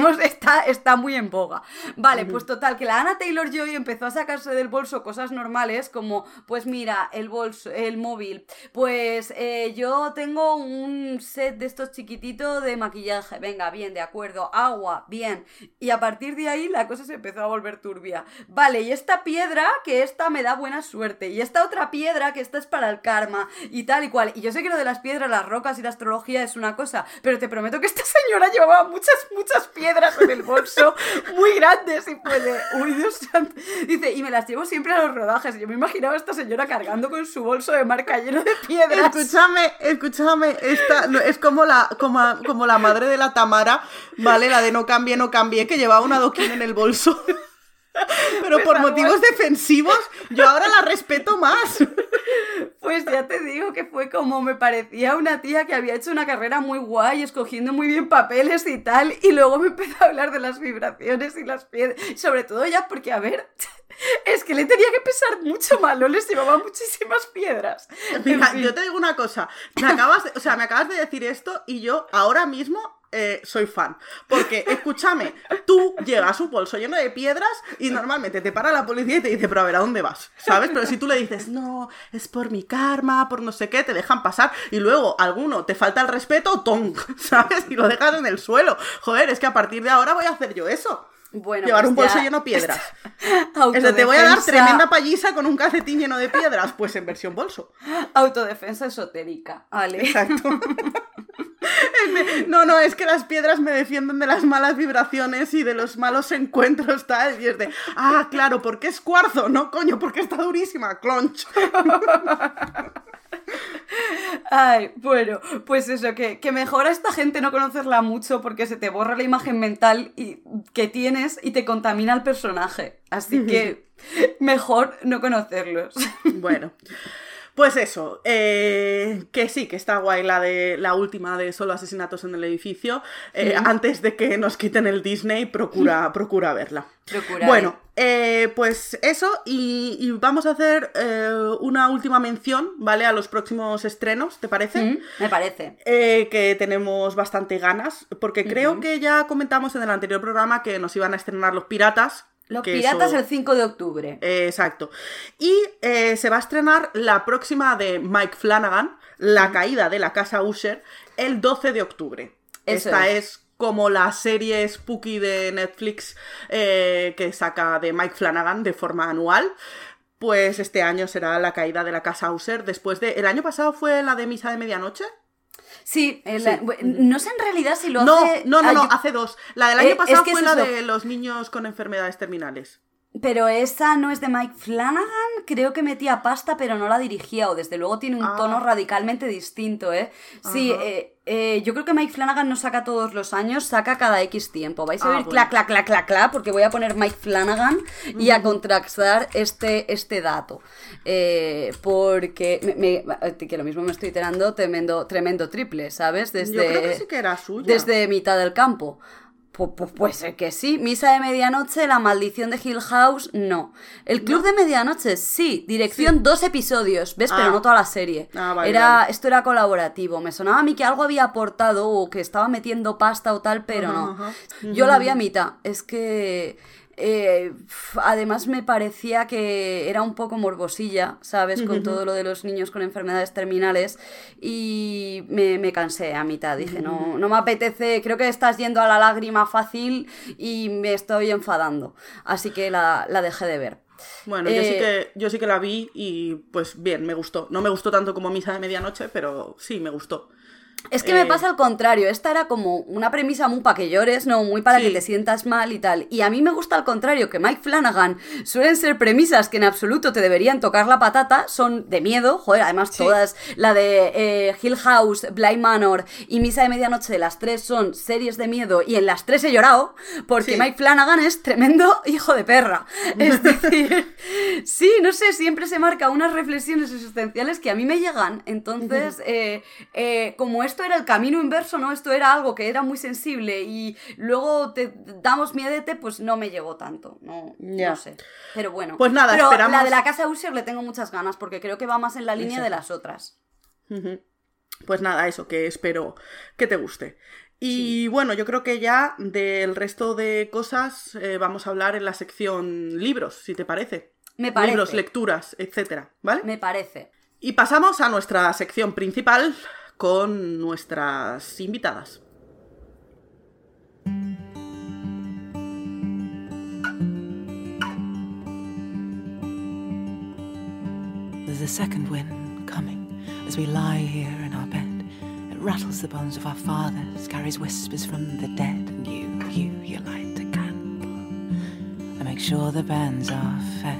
está muy en boga. Vale, pues total, que la Anya Taylor-Joy empezó a sacarse del bolso cosas normales como, pues mira, el bolso, el móvil, pues yo tengo un set de estos chiquititos de maquillaje, venga, bien, de acuerdo, agua, bien, y a partir de ahí la cosa se empezó a volver turbia. Vale, y esta piedra, que esta me da buena suerte, y esta otra piedra, que esta es para el karma, y tal y cual. Y yo sé que lo de las piedras, las rocas y la astrología es una cosa, pero te prometo que esta señora llevaba muchas piedras en el bolso, muy grandes, y fue de, uy, Dios santo. Dice, y me las llevo siempre a los rodajes. Y yo me imaginaba a esta señora cargando con su bolso de marca lleno de piedras. Escúchame, esta no, es como la madre de la Tamara, ¿vale? La de no cambie, que llevaba un adoquín en el bolso. Pero Pues por algo motivos así. defensivos, yo ahora la respeto más. Pues ya te digo que fue como me parecía una tía que había hecho una carrera muy guay, escogiendo muy bien papeles y tal, y luego me empezó a hablar de las vibraciones y las piedras, sobre todo ya porque, a ver, es que le tenía que pesar mucho mal, no les llevaba muchísimas piedras. Mira, En fin. yo te digo una cosa, me acabas de decir esto y yo ahora mismo soy fan. Porque, escúchame, tú llegas un bolso lleno de piedras y normalmente te para la policía y te dice, pero a ver, ¿a dónde vas? ¿Sabes? Pero si tú le dices, no, es por mi karma, por no sé qué, te dejan pasar y luego alguno te falta el respeto, tonk, ¿sabes? Y lo dejas en el suelo. Joder, es que a partir de ahora voy a hacer yo eso. Bueno, Llevar pues un bolso ya- lleno de piedras. Es de, te voy a dar tremenda paliza con un calcetín lleno de piedras, pues en versión bolso. Autodefensa esotérica, vale. Exacto. No, es que las piedras me defienden de las malas vibraciones y de los malos encuentros, tal. Y es de, claro, porque es cuarzo, no, coño, porque está durísima, clonch. Ay, bueno, pues eso, que mejor a esta gente no conocerla mucho porque se te borra la imagen mental que tienes y te contamina el personaje. Así que mejor no conocerlos. Bueno, pues eso, que sí, que está guay la última de solo asesinatos en el edificio. Antes de que nos quiten el Disney, procura verla. Procuraré. Bueno, pues eso, y vamos a hacer una última mención, ¿vale? A los próximos estrenos, ¿te parece? Me parece. Que tenemos bastante ganas, porque creo que ya comentamos en el anterior programa que nos iban a estrenar Los Piratas. Los que Piratas eso- el 5 de octubre. Exacto. Y se va a estrenar la próxima de Mike Flanagan, La caída de la casa Usher, el 12 de octubre. Eso Esta es. es como la serie spooky de Netflix que saca de Mike Flanagan de forma anual. Pues este año será La caída de la casa Usher, después de... ¿El año pasado fue la de Misa de Medianoche? Sí, Sí. no sé en realidad si lo No, hace... no, yo- hace dos. La del año es pasado que fue es la eso. de los niños con enfermedades terminales. Pero esa no es de Mike Flanagan, creo que metía pasta pero no la dirigía, o desde luego tiene un tono radicalmente distinto, ¿eh? Sí, Ajá. yo creo que Mike Flanagan no saca todos los años, saca cada X tiempo. Vais a oír Bueno. clac, clac, clac, clac, clac, porque voy a poner Mike Flanagan y a contrastar este dato. Porque que lo mismo me estoy tirando tremendo triple, ¿sabes? Yo creo que sí que era suya. Desde mitad del campo. Pues que sí. Misa de Medianoche, La maldición de Hill House, no. El Club de Medianoche, sí. Dirección, 2 episodios, ¿ves? Pero no toda la serie. Vale, vale. Esto era colaborativo. Me sonaba a mí que algo había aportado o que estaba metiendo pasta o tal, pero no. Ajá. Yo la vi a mitad. Es que... además me parecía que era un poco morbosilla, ¿sabes? Con todo lo de los niños con enfermedades terminales y me cansé a mitad, dije, no me apetece, creo que estás yendo a la lágrima fácil y me estoy enfadando, así que la dejé de ver. Bueno, yo sí que la vi y pues bien, me gustó. No me gustó tanto como Misa de Medianoche, pero sí, me gustó. Es que me pasa al contrario, esta era como una premisa muy para que llores, no muy para que te sientas mal y tal. Y a mí me gusta al contrario, que Mike Flanagan suelen ser premisas que en absoluto te deberían tocar la patata, son de miedo, joder, además todas, la de Hill House, Bly Manor y Misa de Medianoche, de las tres son series de miedo y en las tres he llorado, porque Mike Flanagan es tremendo hijo de perra. Es decir, sí, no sé, siempre se marca unas reflexiones existenciales que a mí me llegan, entonces, como esto era el camino inverso, ¿no? Esto era algo que era muy sensible y luego te damos miedete, pues no me llegó tanto, no sé. Pero bueno. Pues nada, pero esperamos... la de la casa Usher le tengo muchas ganas porque creo que va más en la línea de las otras. Pues nada, eso, que espero que te guste. Y bueno, yo creo que ya del resto de cosas vamos a hablar en la sección libros, si te parece. Me parece. Libros, lecturas, etcétera, ¿vale? Me parece. Y pasamos a nuestra sección principal con nuestras invitadas. There's a second wind coming as we lie here in our bed. It rattles the bones of our fathers, carries whispers from the dead. And you light a candle and make sure the bands are fed.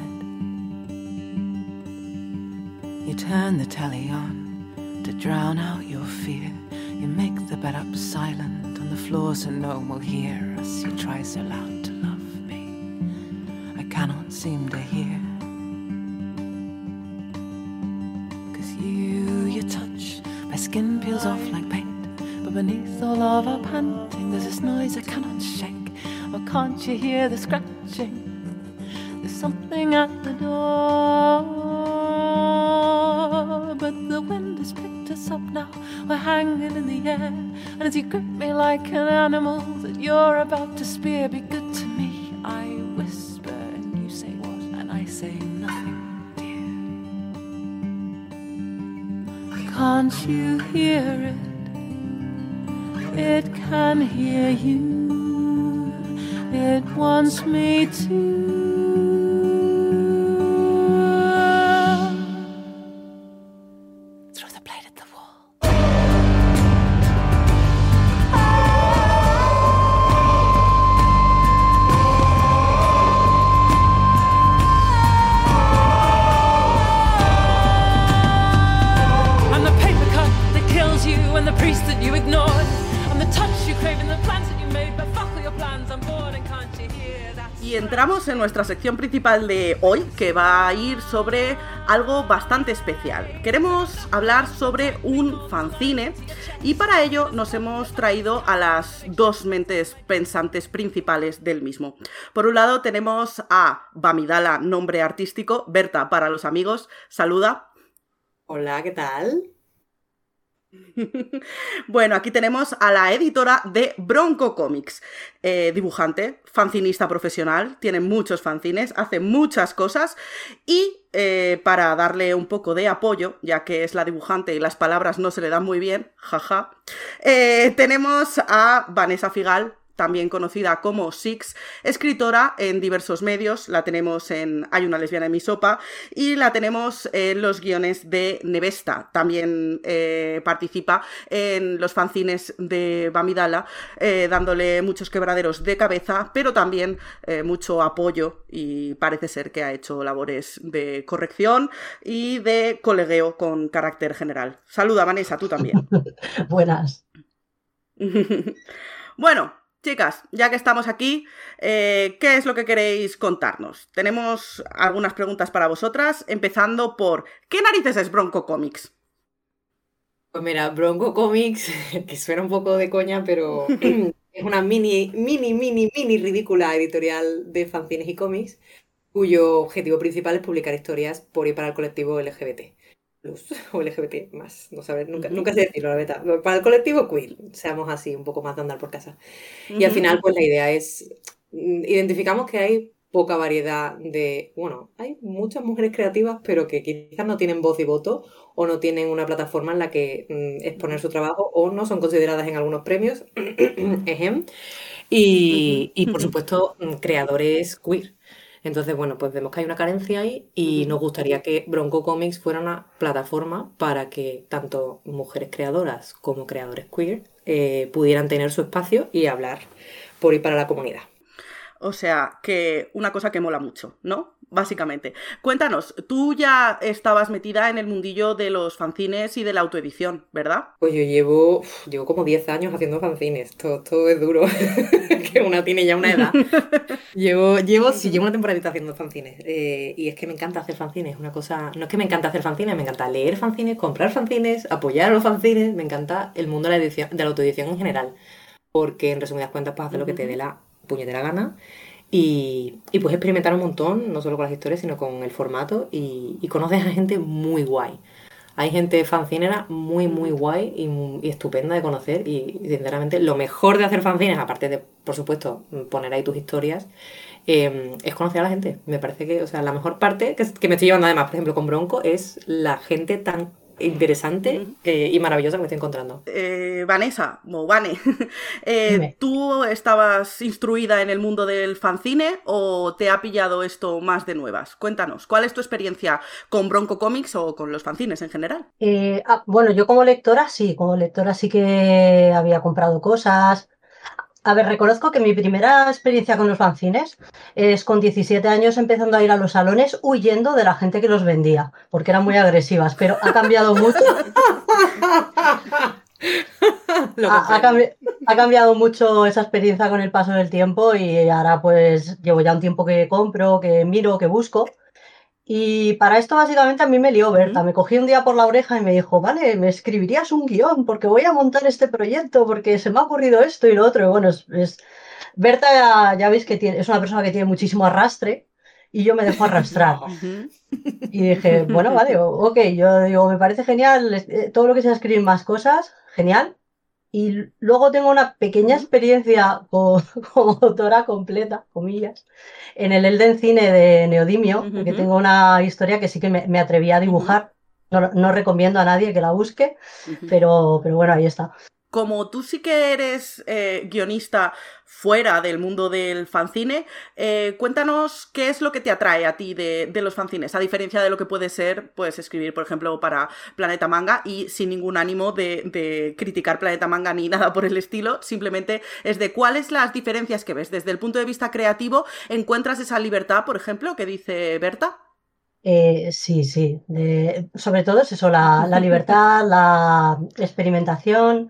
You turn the telly on to drown out your fear. You make the bed up silent on the floor so no one will hear us. You try so loud to love me, I cannot seem to hear. 'Cause you touch, my skin peels off like paint. But beneath all of our panting there's this noise I cannot shake. Oh, can't you hear the scratching? There's something at the door. But the wind has picked us up now. We're hanging in the air. And as you grip me like an animal that you're about to spear, be good to me, I whisper. And you say what? And I say nothing, dear. Can't you hear it? It can hear you. It wants me to. Y entramos en nuestra sección principal de hoy, que va a ir sobre algo bastante especial. Queremos hablar sobre un fanzine y para ello nos hemos traído a las dos mentes pensantes principales del mismo. Por un lado tenemos a Bamidala, nombre artístico, Berta para los amigos. Saluda. Hola, ¿qué tal? Bueno, aquí tenemos a la editora de Bronco Comics, dibujante, fancinista profesional, tiene muchos fanzines, hace muchas cosas y para darle un poco de apoyo, ya que es la dibujante y las palabras no se le dan muy bien, jaja, tenemos a Vanessa Figal, también conocida como Six, escritora en diversos medios, la tenemos en Hay una lesbiana en mi sopa y la tenemos en los guiones de Nevesta, también participa en los fanzines de Bamidala, dándole muchos quebraderos de cabeza, pero también mucho apoyo y parece ser que ha hecho labores de corrección y de colegueo con carácter general. Saluda, Vanessa, tú también. Buenas. Bueno, chicas, ya que estamos aquí, ¿qué es lo que queréis contarnos? Tenemos algunas preguntas para vosotras, empezando por ¿qué narices es Bronco Comics? Pues mira, Bronco Comics, que suena un poco de coña, pero es una mini ridícula editorial de fanzines y cómics, cuyo objetivo principal es publicar historias por y para el colectivo LGBT. O LGBT más, no saber, nunca sé decirlo, la verdad. Para el colectivo queer, seamos así, un poco más de andar por casa. Y al final, pues la idea es, identificamos que hay poca variedad de, bueno, hay muchas mujeres creativas, pero que quizás no tienen voz y voto, o no tienen una plataforma en la que exponer su trabajo, o no son consideradas en algunos premios, y por supuesto, creadores queer. Entonces, bueno, pues vemos que hay una carencia ahí y nos gustaría que Bronco Comics fuera una plataforma para que tanto mujeres creadoras como creadores queer pudieran tener su espacio y hablar por y para la comunidad. O sea, que una cosa que mola mucho, ¿no? Básicamente. Cuéntanos, tú ya estabas metida en el mundillo de los fanzines y de la autoedición, ¿verdad? Pues yo llevo como 10 años haciendo fanzines. Todo es duro. Que una tiene ya una edad. Llevo una temporadita haciendo fanzines. Y es que me encanta hacer fanzines. Una cosa. No es que me encanta hacer fanzines, me encanta leer fanzines, comprar fanzines, apoyar a los fanzines. Me encanta el mundo de la autoedición en general. Porque en resumidas cuentas puedes hacer lo que te dé la puñetera gana. Y puedes experimentar un montón, no solo con las historias, sino con el formato. Y conoces a gente muy guay. Hay gente fanzinera muy, muy guay y estupenda de conocer. Y sinceramente, lo mejor de hacer fanzines, aparte de, por supuesto, poner ahí tus historias, es conocer a la gente. Me parece que, o sea, la mejor parte que me estoy llevando además, por ejemplo, con Bronco, es la gente tan interesante y maravillosa que me estoy encontrando. Vanessa, o Vane, Dime. ¿tú estabas instruida en el mundo del fanzine o te ha pillado esto más de nuevas? Cuéntanos, ¿cuál es tu experiencia con Bronco Comics o con los fanzines en general? Bueno, yo como lectora sí que había comprado cosas. A ver, reconozco que mi primera experiencia con los fanzines es con 17 años empezando a ir a los salones huyendo de la gente que los vendía, porque eran muy agresivas, pero ha cambiado mucho. Ha cambiado mucho esa experiencia con el paso del tiempo y ahora pues llevo ya un tiempo que compro, que miro, que busco. Y para esto básicamente a mí me lió Berta, me cogió un día por la oreja y me dijo, vale, me escribirías un guión porque voy a montar este proyecto, porque se me ha ocurrido esto y lo otro. Y bueno, Berta ya veis que es una persona que tiene muchísimo arrastre y yo me dejo arrastrar. Y dije, bueno, vale, ok, yo digo, me parece genial, todo lo que sea escribir más cosas, genial. Y luego tengo una pequeña experiencia como autora completa, comillas, en el Elden Cine de Neodimio, porque tengo una historia que sí que me atreví a dibujar. No recomiendo a nadie que la busque, pero bueno, ahí está. Como tú sí que eres guionista fuera del mundo del fanzine, cuéntanos qué es lo que te atrae a ti de los fanzines, a diferencia de lo que puede ser, pues, escribir, por ejemplo, para Planeta Manga, y sin ningún ánimo de criticar Planeta Manga ni nada por el estilo, simplemente es de cuáles las diferencias que ves. Desde el punto de vista creativo, ¿encuentras esa libertad, por ejemplo, que dice Berta? Sí. Sobre todo es eso, la libertad, la experimentación.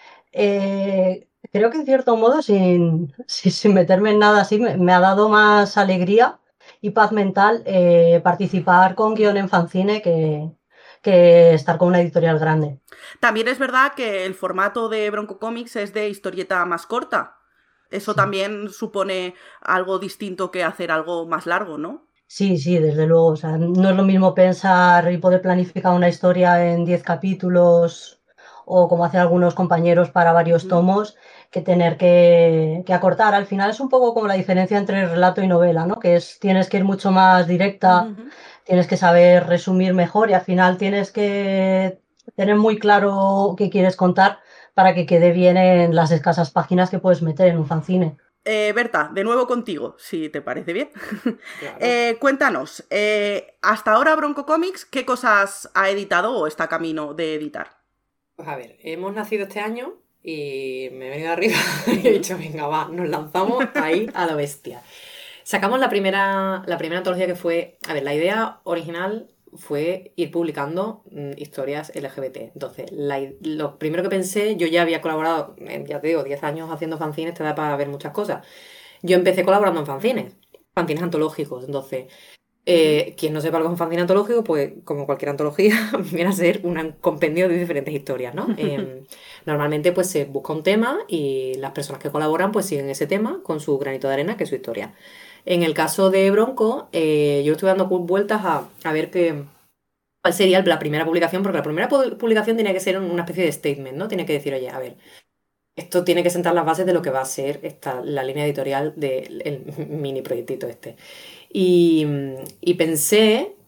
Creo que en cierto modo, sin meterme en nada así, me ha dado más alegría y paz mental participar con guión en fanzine que estar con una editorial grande. También es verdad que el formato de Bronco Comics es de historieta más corta. Eso también supone algo distinto que hacer algo más largo, ¿no? Sí, desde luego. O sea, no es lo mismo pensar y poder planificar una historia en 10 capítulos o como hacen algunos compañeros para varios tomos, que tener que acortar. Al final es un poco como la diferencia entre relato y novela, ¿no? Que tienes que ir mucho más directa, tienes que saber resumir mejor y al final tienes que tener muy claro qué quieres contar para que quede bien en las escasas páginas que puedes meter en un fanzine. Berta, de nuevo contigo, si te parece bien. Claro. Cuéntanos, hasta ahora Bronco Comics, ¿qué cosas ha editado o está a camino de editar? Pues a ver, hemos nacido este año y me he venido arriba y he dicho, venga, va, nos lanzamos ahí a la bestia. Sacamos la primera antología que fue, a ver, la idea original fue ir publicando historias LGBT. Entonces, lo primero que pensé, yo ya había colaborado, ya te digo, 10 años haciendo fanzines, te da para ver muchas cosas. Yo empecé colaborando en fanzines antológicos. Entonces, quien no sepa lo que es un fanzine antológico, pues como cualquier antología, viene a ser un compendio de diferentes historias, ¿no? Normalmente pues se busca un tema y las personas que colaboran pues siguen ese tema con su granito de arena, que es su historia. En el caso de Bronco, yo estuve dando vueltas a ver cuál sería la primera publicación, porque la primera publicación tiene que ser una especie de statement, ¿no? Tiene que decir, oye, a ver, esto tiene que sentar las bases de lo que va a ser la línea editorial del mini proyectito este. Y pensé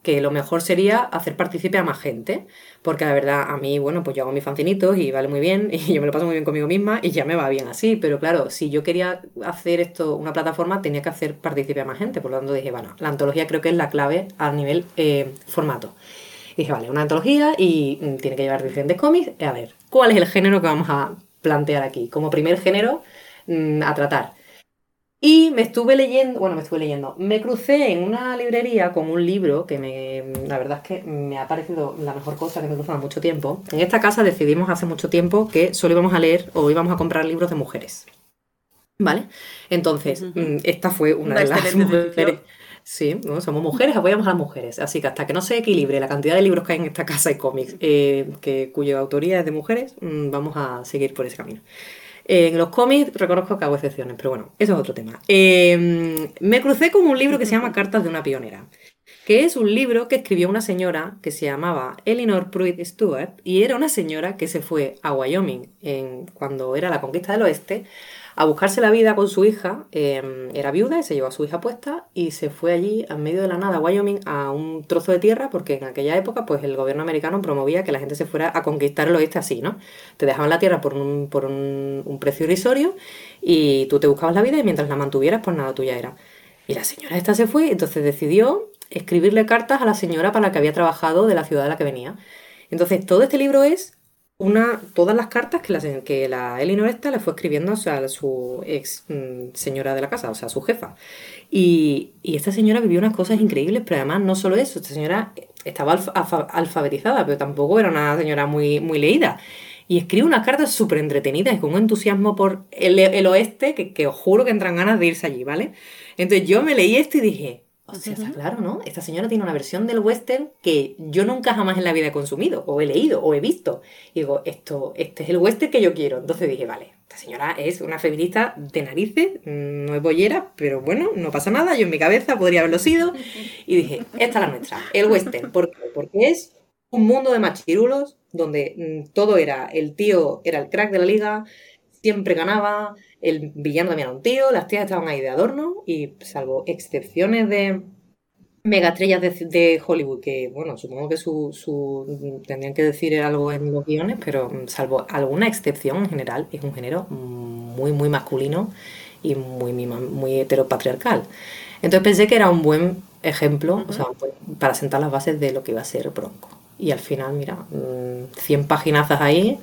que lo mejor sería hacer partícipe a más gente, porque la verdad a mí, bueno, pues yo hago mis fanzinitos y vale muy bien, y yo me lo paso muy bien conmigo misma y ya me va bien así, pero claro, si yo quería hacer esto una plataforma, tenía que hacer partícipe a más gente, por lo tanto dije, bueno, la antología creo que es la clave a nivel formato. Y dije, vale, una antología y tiene que llevar diferentes cómics, a ver, ¿cuál es el género que vamos a plantear aquí? Como primer género a tratar. Y me crucé en una librería con un libro que la verdad es que me ha parecido la mejor cosa que me he cruzado mucho tiempo. En esta casa decidimos hace mucho tiempo que solo íbamos a leer o íbamos a comprar libros de mujeres. ¿Vale? Entonces, esta fue una de las mujeres. Sí, ¿no? Somos mujeres, apoyamos a las mujeres. Así que hasta que no se equilibre la cantidad de libros que hay en esta casa y cómics, cuya autoría es de mujeres, vamos a seguir por ese camino. En los cómics reconozco que hago excepciones, pero bueno, eso es otro tema. Me crucé con un libro que se llama Cartas de una pionera, que es un libro que escribió una señora que se llamaba Eleanor Pruitt Stewart, y era una señora que se fue a Wyoming cuando era la conquista del oeste a buscarse la vida con su hija. Era viuda y se llevó a su hija puesta y se fue allí en medio de la nada a Wyoming a un trozo de tierra, porque en aquella época pues el gobierno americano promovía que la gente se fuera a conquistar el oeste así, ¿no? Te dejaban la tierra por un precio irrisorio y tú te buscabas la vida y mientras la mantuvieras pues nada tuya era. Y la señora esta se fue, entonces decidió escribirle cartas a la señora para la que había trabajado de la ciudad de la que venía. Entonces todo este libro es todas las cartas que la Elinor esta le fue escribiendo, o sea, a su ex señora de la casa, o sea, a su jefa. Y esta señora vivió unas cosas increíbles, pero además no solo eso, esta señora estaba alfabetizada, pero tampoco era una señora muy, muy leída. Y escribe unas cartas súper entretenidas y con un entusiasmo por el oeste que os juro que entran ganas de irse allí, ¿vale? Entonces yo me leí esto y dije, o sea, está claro, ¿no? Esta señora tiene una versión del western que yo nunca jamás en la vida he consumido, o he leído, o he visto. Y digo, este es el western que yo quiero. Entonces dije, vale, esta señora es una feminista de narices, no es bollera, pero bueno, no pasa nada, yo en mi cabeza podría haberlo sido. Y dije, esta es la nuestra, el western. ¿Por qué? Porque es un mundo de machirulos donde todo el tío era el crack de la liga, siempre ganaba, el villano también era un tío, las tías estaban ahí de adorno y salvo excepciones de megaestrellas de Hollywood, que bueno, supongo que tendrían que decir algo en los guiones, pero salvo alguna excepción en general, es un género muy, muy masculino y muy heteropatriarcal. Entonces pensé que era un buen ejemplo, o sea, para sentar las bases de lo que iba a ser Bronco. Y al final, mira, 100 paginazas ahí,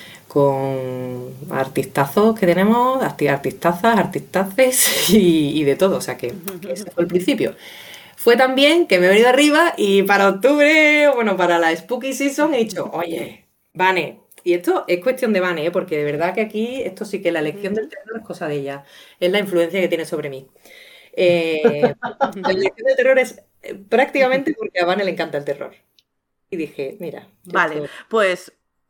con artistazos que tenemos, artistaces y de todo, o sea que ese fue el principio. Fue también que me he venido arriba y para octubre, bueno, para la Spooky Season he dicho, oye, Vane, y esto es cuestión de Vane, porque de verdad que aquí esto sí que la elección del terror es cosa de ella, es la influencia que tiene sobre mí. La elección del terror es prácticamente porque a Vane le encanta el terror. Y dije, mira. Vale, pues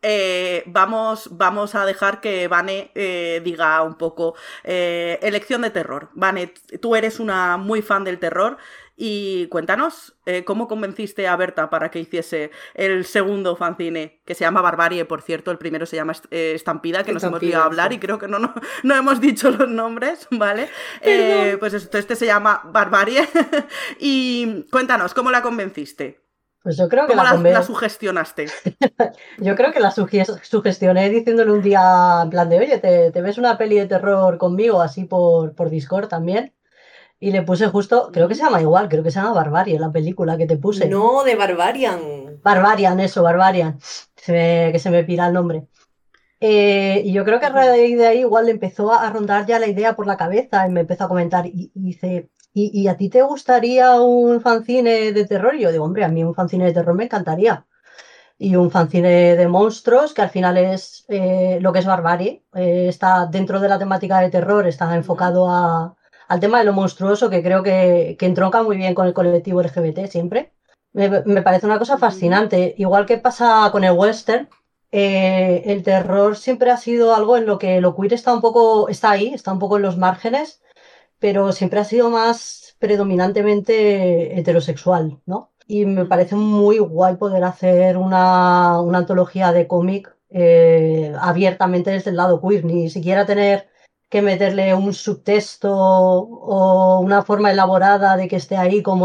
vamos a dejar que Vane diga un poco elección de terror. Vane, tú eres una muy fan del terror y cuéntanos cómo convenciste a Berta para que hiciese el segundo fanzine, que se llama Barbarie, por cierto, el primero se llama Estampida, que nos hemos liado a hablar y creo que no hemos dicho los nombres, ¿vale? Pues este se llama Barbarie y cuéntanos, ¿cómo la convenciste? Pues yo creo que ¿Cómo la sugestionaste? Yo creo que la sugestioné diciéndole un día en plan de, oye, ¿te ves una peli de terror conmigo así por Discord también? Y le puse justo, creo que se llama igual, creo que se llama Barbarie, la película que te puse. No, de Barbarian. Barbarian, que se me pira el nombre. Y yo creo que a raíz de ahí igual le empezó a rondar ya la idea por la cabeza y me empezó a comentar y dice, ¿y a ti te gustaría un fanzine de terror? Y yo digo, hombre, a mí un fanzine de terror me encantaría. Y un fanzine de monstruos, que al final es lo que es Barbarie, está dentro de la temática de terror, está enfocado al tema de lo monstruoso, que creo que entronca muy bien con el colectivo LGBT siempre. Me parece una cosa fascinante. Igual que pasa con el western, el terror siempre ha sido algo en lo que lo queer está un poco en los márgenes, pero siempre ha sido más predominantemente heterosexual, ¿no? Y me parece muy guay poder hacer una antología de cómic abiertamente desde el lado queer, ni siquiera tener que meterle un subtexto o una forma elaborada de que esté ahí como en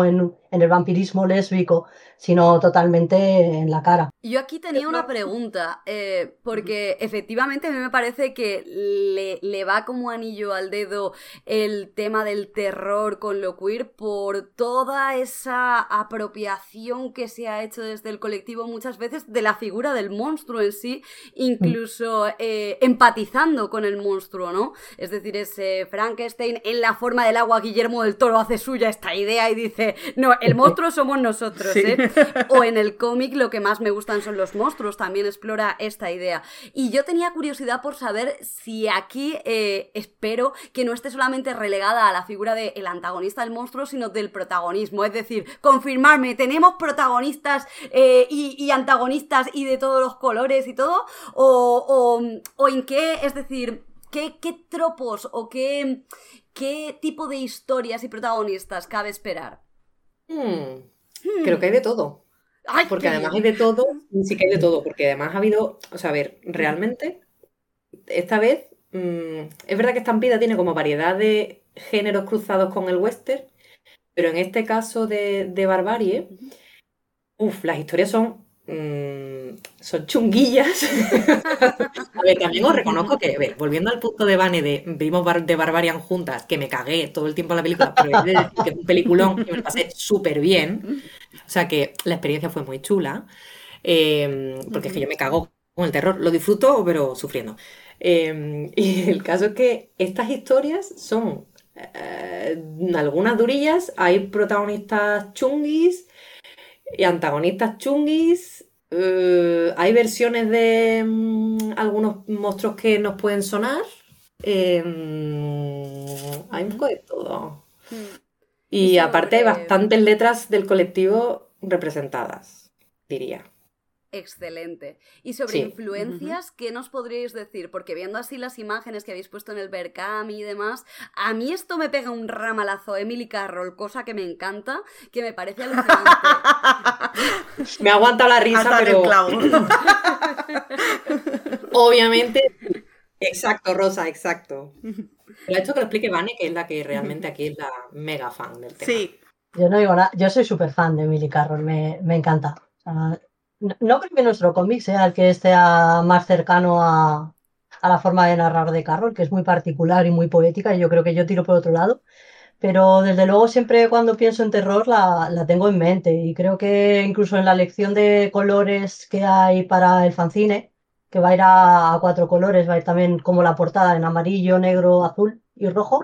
en el vampirismo lésbico, sino totalmente en la cara. Yo aquí tenía una pregunta, porque efectivamente a mí me parece que le va como anillo al dedo el tema del terror con lo queer por toda esa apropiación que se ha hecho desde el colectivo muchas veces de la figura del monstruo en sí, incluso empatizando con el monstruo, ¿no? Es decir, ese Frankenstein en la forma del agua, Guillermo del Toro hace suya esta idea y dice, no, el monstruo somos nosotros, Sí. O en el cómic lo que más me gustan son los monstruos, también explora esta idea. Y yo tenía curiosidad por saber si aquí espero que no esté solamente relegada a la figura del antagonista del monstruo, sino del protagonismo. Es decir, confirmarme, ¿tenemos protagonistas y antagonistas y de todos los colores y todo? ¿O en qué, es decir, qué tropos o qué tipo de historias y protagonistas cabe esperar? Creo que hay de todo. ¡Ay, Porque qué además bien! hay de todo, sí que hay de todo, porque además ha habido, o sea, a ver, realmente, esta vez, es verdad que Estampida tiene como variedad de géneros cruzados con el western, pero en este caso de Barbarie, las historias son chunguillas. A ver, también os reconozco que, a ver, volviendo al punto de Vane de vimos de Barbarian juntas, que me cagué todo el tiempo en la película, pero he de decir que es un peliculón y me lo pasé súper bien. O sea que la experiencia fue muy chula, porque es que yo me cago con el terror. Lo disfruto, pero sufriendo. Y el caso es que estas historias son algunas durillas, hay protagonistas chunguis y antagonistas chunguis. Hay versiones de algunos monstruos que nos pueden sonar. Hay un poco de todo. Y Y aparte hay sobre- bastantes letras del colectivo representadas, diría. Excelente. Y sobre Sí. influencias, ¿qué nos podríais decir? Porque viendo así las imágenes que habéis puesto en el Berkami y demás, a mí esto me pega un ramalazo Emily Carroll, cosa que me encanta, que me parece alucinante. Me ha aguantado la risa, Hasta el pero clavo. obviamente. Exacto, Rosa, exacto. Pero esto que lo explique Vane, que es la que realmente aquí es la mega fan del tema. Sí, Yo no digo nada, yo soy súper fan de Emily Carroll, me encanta. O sea, no creo que nuestro cómic sea el que esté más cercano a la forma de narrar de Carroll, que es muy particular y muy poética, y yo creo que yo tiro por otro lado. Pero desde luego siempre cuando pienso en terror la tengo en mente, y creo que incluso en la elección de colores que hay para el fanzine, que va a ir a 4 colores, va a ir también como la portada en amarillo, negro, azul y rojo,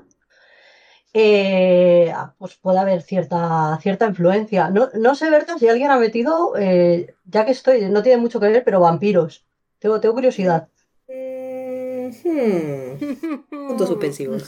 pues puede haber cierta influencia. No sé, Berta, si alguien ha metido, ya que estoy, no tiene mucho que ver, pero vampiros. Tengo curiosidad. Puntos suspensivos.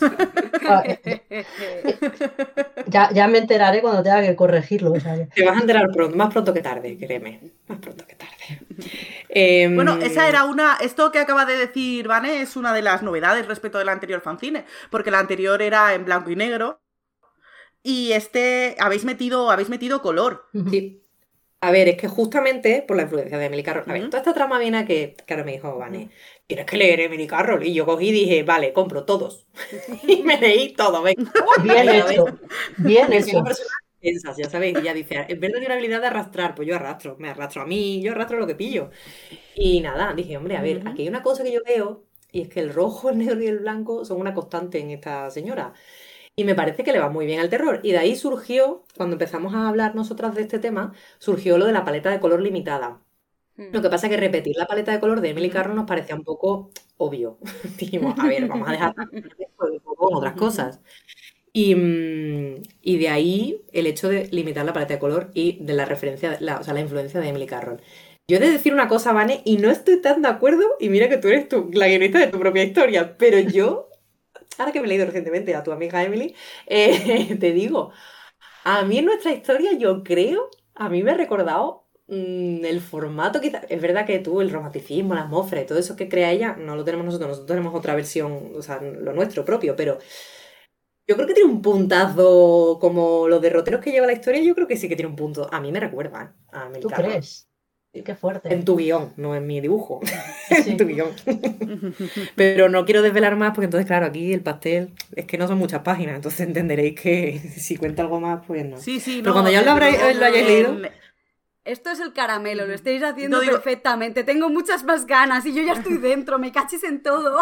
Ya me enteraré cuando tenga que corregirlo. O sea, Te vas a enterar pronto, más pronto que tarde, créeme. Más pronto que tarde. bueno, esa era esto que acaba de decir Vane es una de las novedades respecto del anterior fanzine, porque la anterior era en blanco y negro y habéis metido color. Sí. A ver, es que justamente por la influencia de Emily Carroll. A ver, toda esta trama viene a que, claro, me dijo Vane, tienes que leer Emily Carroll. Y yo cogí y dije, vale, compro todos. Y me leí todo, venga. bien hecho, bien Porque soy una hecho. persona tensa, ya sabéis, y ella dice, en vez de una habilidad de arrastrar, pues yo arrastro, me arrastro a mí, yo arrastro lo que pillo. Y nada, dije, hombre, a ver, aquí hay una cosa que yo veo, y es que el rojo, el negro y el blanco son una constante en esta señora. Y me parece que le va muy bien al terror. Y de ahí surgió, cuando empezamos a hablar nosotras de este tema, surgió lo de la paleta de color limitada. Lo que pasa es que repetir la paleta de color de Emily Carroll nos parecía un poco obvio. Dijimos, a ver, vamos a dejar un poco con otras cosas. Y de ahí el hecho de limitar la paleta de color y de la referencia, o sea, la influencia de Emily Carroll. Yo he de decir una cosa, Vane, y no estoy tan de acuerdo, y mira que tú eres la guionista de tu propia historia, pero yo, ahora que me he leído recientemente a tu amiga Emily, te digo, a mí en nuestra historia yo creo, a mí me ha recordado el formato, quizás, es verdad que tú, el romanticismo, la atmósfera y todo eso que crea ella, no lo tenemos nosotros tenemos otra versión, o sea, lo nuestro propio, pero yo creo que tiene un puntazo como los derroteros que lleva la historia, yo creo que sí que tiene un punto. A mí me recuerda a Emily ¿Tú Carroll. crees? Qué fuerte. En tu guión, no en mi dibujo. Sí. En tu guión. Pero no quiero desvelar más porque entonces, claro, aquí el pastel es que no son muchas páginas, entonces entenderéis que si cuento algo más, pues no. Sí, Pero cuando ya lo hayáis leído... Esto es el caramelo, lo estáis haciendo Yo digo- perfectamente. Tengo muchas más ganas y yo ya estoy dentro, me cachis en todo.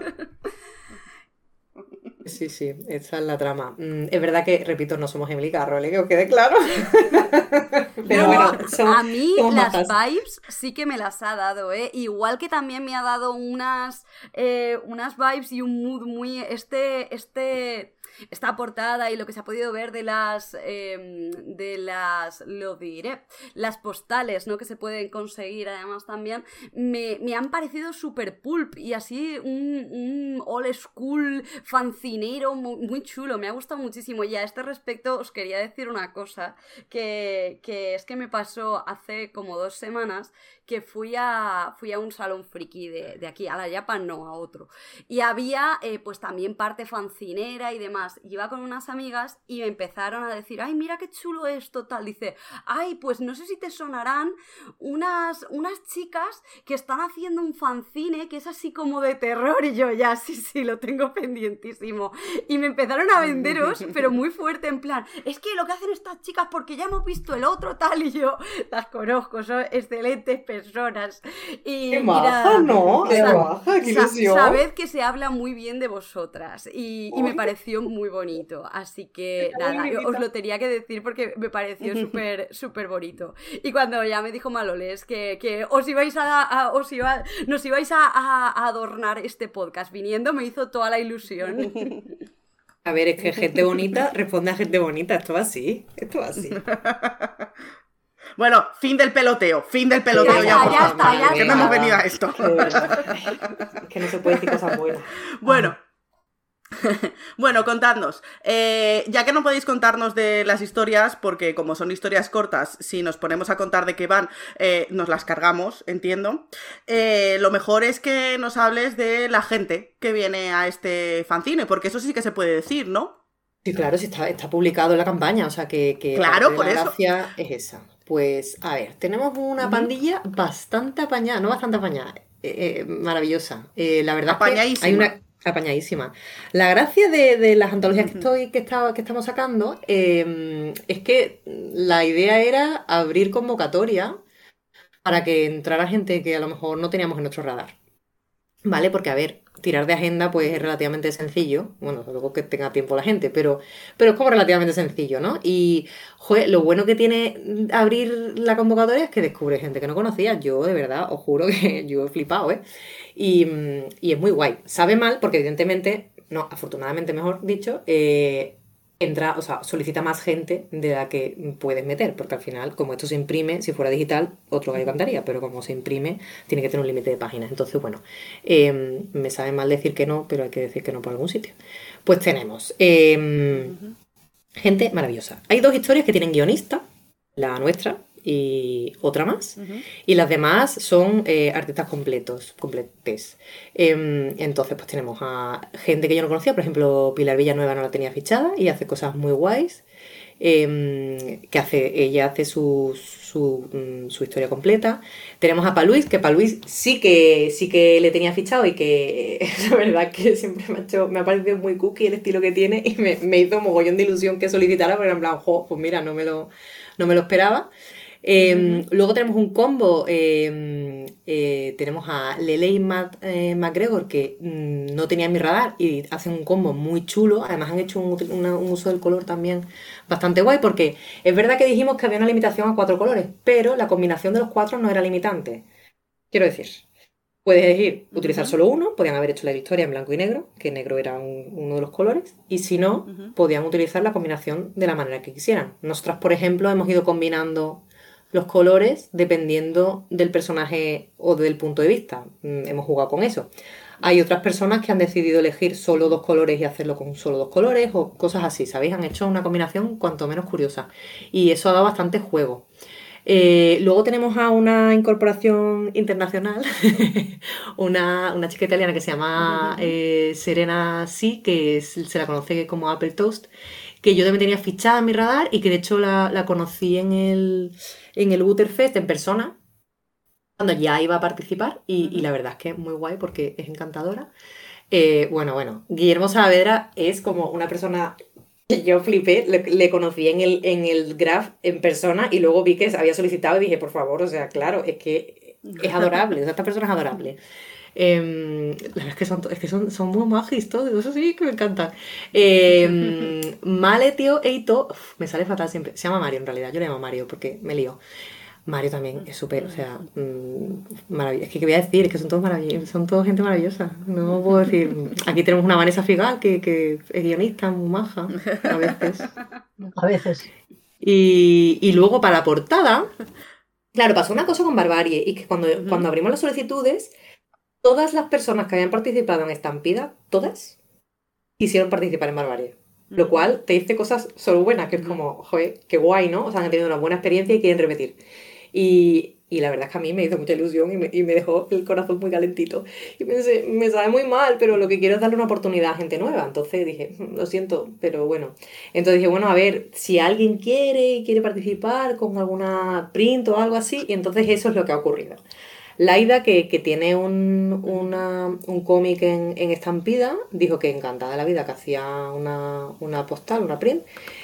Sí, sí, esa es la trama. Es verdad que, repito, no somos Emily Carroll, que os quede claro. Pero No, bueno, a mí somos las majas. vibes sí que me las ha dado, ¿eh? Igual que también me ha dado unas vibes y un mood muy... Esta portada y lo que se ha podido ver de las, lo diré, las postales, ¿no? Que se pueden conseguir además también, me han parecido super pulp y así un old school fancinero muy chulo, me ha gustado muchísimo. Y a este respecto os quería decir una cosa, que es que me pasó hace como 2 semanas que fui a un salón friki de aquí, a la Japan no, a otro. Y había pues también parte fancinera y demás. Y iba con unas amigas y me empezaron a decir, ay, mira qué chulo esto, tal. Dice, ay, pues no sé si te sonarán unas chicas que están haciendo un fanzine que es así como de terror. Y yo, ya, sí, lo tengo pendientísimo. Y me empezaron a venderos, pero muy fuerte, en plan, es que lo que hacen estas chicas porque ya hemos visto el otro, tal. Y yo, las conozco, son excelentes personas. Y ¡Qué mira, maja, no! ¡Qué maja, qué ilusión! sabed que se habla muy bien de vosotras y me Uy. pareció muy bonito, así que Está muy nada, bonita. os lo tenía que decir porque me pareció súper bonito. Y cuando ya me dijo Maloles que os ibais nos ibais a adornar este podcast viniendo, me hizo toda la ilusión. A ver, es que gente bonita responde a gente bonita. Esto va así. Esto va así. Bueno, fin del peloteo Ya por está, favor. ya está, ya Que no está. hemos venido a esto. De verdad. Es que no se puede decir cosas buenas. Bueno. Bueno, contadnos. Ya que no podéis contarnos de las historias, porque como son historias cortas, si nos ponemos a contar de qué van, nos las cargamos, entiendo. Lo mejor es que nos hables de la gente que viene a este fanzine, porque eso sí que se puede decir, ¿no? Sí, claro, sí está publicado en la campaña, o sea que Claro, parte de por la eso. gracia es esa. Pues, a ver, tenemos una pandilla bastante apañada, no bastante apañada, maravillosa. La verdad es que Apañadísima. hay una apañadísima. La gracia de las antologías que estamos sacando es que la idea era abrir convocatoria para que entrara gente que a lo mejor no teníamos en nuestro radar. ¿Vale? Porque, a ver, tirar de agenda pues es relativamente sencillo. Bueno, luego que tenga tiempo la gente, pero es como relativamente sencillo, ¿no? Y, joder, lo bueno que tiene abrir la convocatoria es que descubre gente que no conocía. Yo, de verdad, os juro que yo he flipado, ¿eh? Y es muy guay. Sabe mal porque, evidentemente, no, afortunadamente, mejor dicho, entra, o sea, solicita más gente de la que puedes meter, porque al final, como esto se imprime, si fuera digital, otro gallo cantaría, pero como se imprime, tiene que tener un límite de páginas. Entonces, bueno, me sabe mal decir que no, pero hay que decir que no por algún sitio. Pues tenemos gente maravillosa. Hay 2 historias que tienen guionista, la nuestra y otra más, y las demás son artistas completes. Entonces, pues tenemos a gente que yo no conocía, por ejemplo, Pilar Villanueva no la tenía fichada y hace cosas muy guays. Ella hace su historia completa. Tenemos a Paluis, que Paluis sí que le tenía fichado y que la verdad que siempre me ha parecido muy cookie el estilo que tiene y me hizo mogollón de ilusión que solicitara, porque en plan, jo, pues mira, no me lo esperaba. Luego tenemos un combo, tenemos a Lele McGregor, que no tenía en mi radar y hacen un combo muy chulo. Además han hecho un uso del color también bastante guay, porque es verdad que dijimos que había una limitación a 4 colores, pero la combinación de los 4 no era limitante. Quiero decir, puedes elegir utilizar solo uno, podían haber hecho la historia en blanco y negro, que negro era uno de los colores, y si no, podían utilizar la combinación de la manera que quisieran. Nosotras, por ejemplo, hemos ido combinando los colores dependiendo del personaje o del punto de vista. Hemos jugado con eso. Hay otras personas que han decidido elegir solo 2 colores y hacerlo con solo 2 colores o cosas así, ¿sabéis? Han hecho una combinación cuanto menos curiosa y eso ha dado bastante juego. Luego tenemos a una incorporación internacional, una chica italiana que se llama Serena C, que se la conoce como Apple Toast, que yo también tenía fichada en mi radar y que de hecho la conocí en el Butterfest en persona. cuando ya iba a participar y la verdad es que es muy guay porque es encantadora. Bueno, Guillermo Saavedra es como una persona que yo flipé, le conocí en el Graf en persona y luego vi que había solicitado y dije, por favor, o sea, claro, es que es adorable, o sea, esta persona es adorable. La verdad es que son muy majis todos, eso sí que me encantan. Maletio Eito, me sale fatal siempre, se llama Mario en realidad, yo le llamo Mario porque me lío. Mario también es súper, o sea, maravilloso. Es que, ¿qué voy a decir? Es que son todos maravillosos, son todos gente maravillosa. No puedo decir. Aquí tenemos una Vanessa Figal que es guionista, muy maja, a veces. A veces. Y luego para la portada, claro, pasó una cosa con Barbarie, y que cuando abrimos las solicitudes, todas las personas que habían participado en Estampida, todas, quisieron participar en Barbarie. Lo cual te dice cosas solo buenas, que es como, joder, qué guay, ¿no? O sea, han tenido una buena experiencia y quieren repetir. Y la verdad es que a mí me hizo mucha ilusión y me dejó el corazón muy calentito. Y pensé, me sabe muy mal, pero lo que quiero es darle una oportunidad a gente nueva. Entonces dije, lo siento, pero bueno. Entonces dije, bueno, a ver, si alguien quiere participar con alguna print o algo así, y entonces eso es lo que ha ocurrido. Laida, que tiene un cómic en Estampida, dijo que encantada de la vida, que hacía una postal, una print.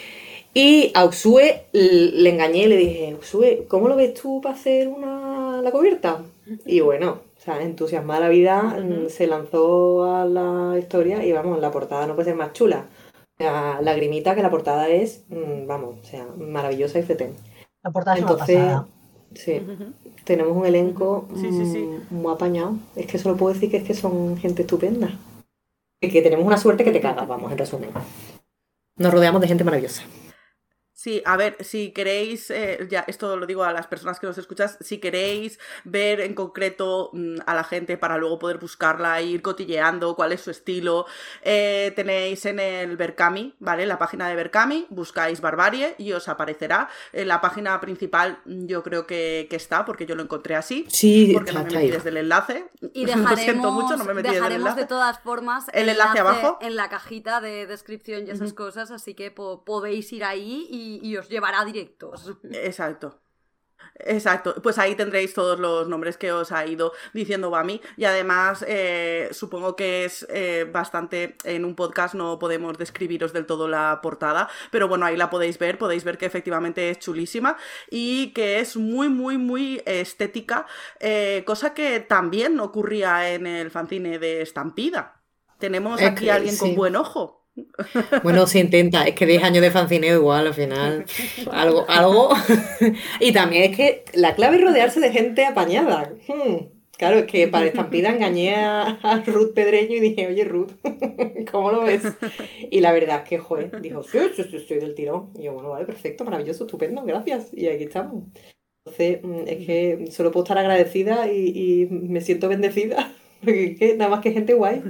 Y a Uxue le engañé y le dije, Uxue, ¿cómo lo ves tú para hacer la cubierta? Y bueno, o sea, entusiasmada la vida, se lanzó a la historia y vamos, la portada no puede ser más chula. O sea, lagrimita, que la portada es, vamos, o sea, maravillosa y fetén. La portada es Entonces, una pasada. sí, tenemos un elenco Sí. muy apañado. Es que solo puedo decir que es que son gente estupenda. Y que tenemos una suerte que te cagas, vamos, en resumen. Nos rodeamos de gente maravillosa. Sí, a ver, si queréis, ya esto lo digo a las personas que nos escuchas, si queréis ver en concreto a la gente para luego poder buscarla e ir cotilleando cuál es su estilo, tenéis en el Berkami, ¿vale? La página de Berkami, buscáis Barbarie y os aparecerá. En la página principal yo creo que está, porque yo lo encontré así. Sí, porque no me metí desde el enlace. Y Lo siento mucho, no me metí desde el enlace. de todas formas el enlace abajo en la cajita de descripción y esas cosas, así que podéis ir ahí y os llevará directos. Exacto. Pues ahí tendréis todos los nombres que os ha ido diciendo Bami y además supongo que es bastante, en un podcast no podemos describiros del todo la portada, pero bueno, ahí la podéis ver que efectivamente es chulísima y que es muy muy muy estética, cosa que también ocurría en el fanzine de Estampida. Tenemos aquí a alguien con buen ojo. Bueno, se intenta, es que 10 años de fancineo igual, al final, algo. Y también es que la clave es rodearse de gente apañada. Claro, es que para Estampida engañé a Ruth Pedreño y dije, oye Ruth, ¿cómo lo ves? Y la verdad es que, joder, dijo, sí, estoy del tirón. Y yo, bueno, vale, perfecto, maravilloso, estupendo, gracias. Y aquí estamos. Entonces, es que solo puedo estar agradecida y me siento bendecida, porque es que nada más que gente guay.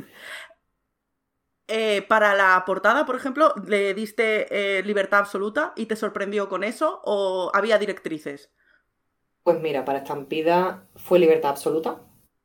Para la portada, por ejemplo, ¿le diste libertad absoluta y te sorprendió con eso o había directrices? Pues mira, para Estampida fue libertad absoluta.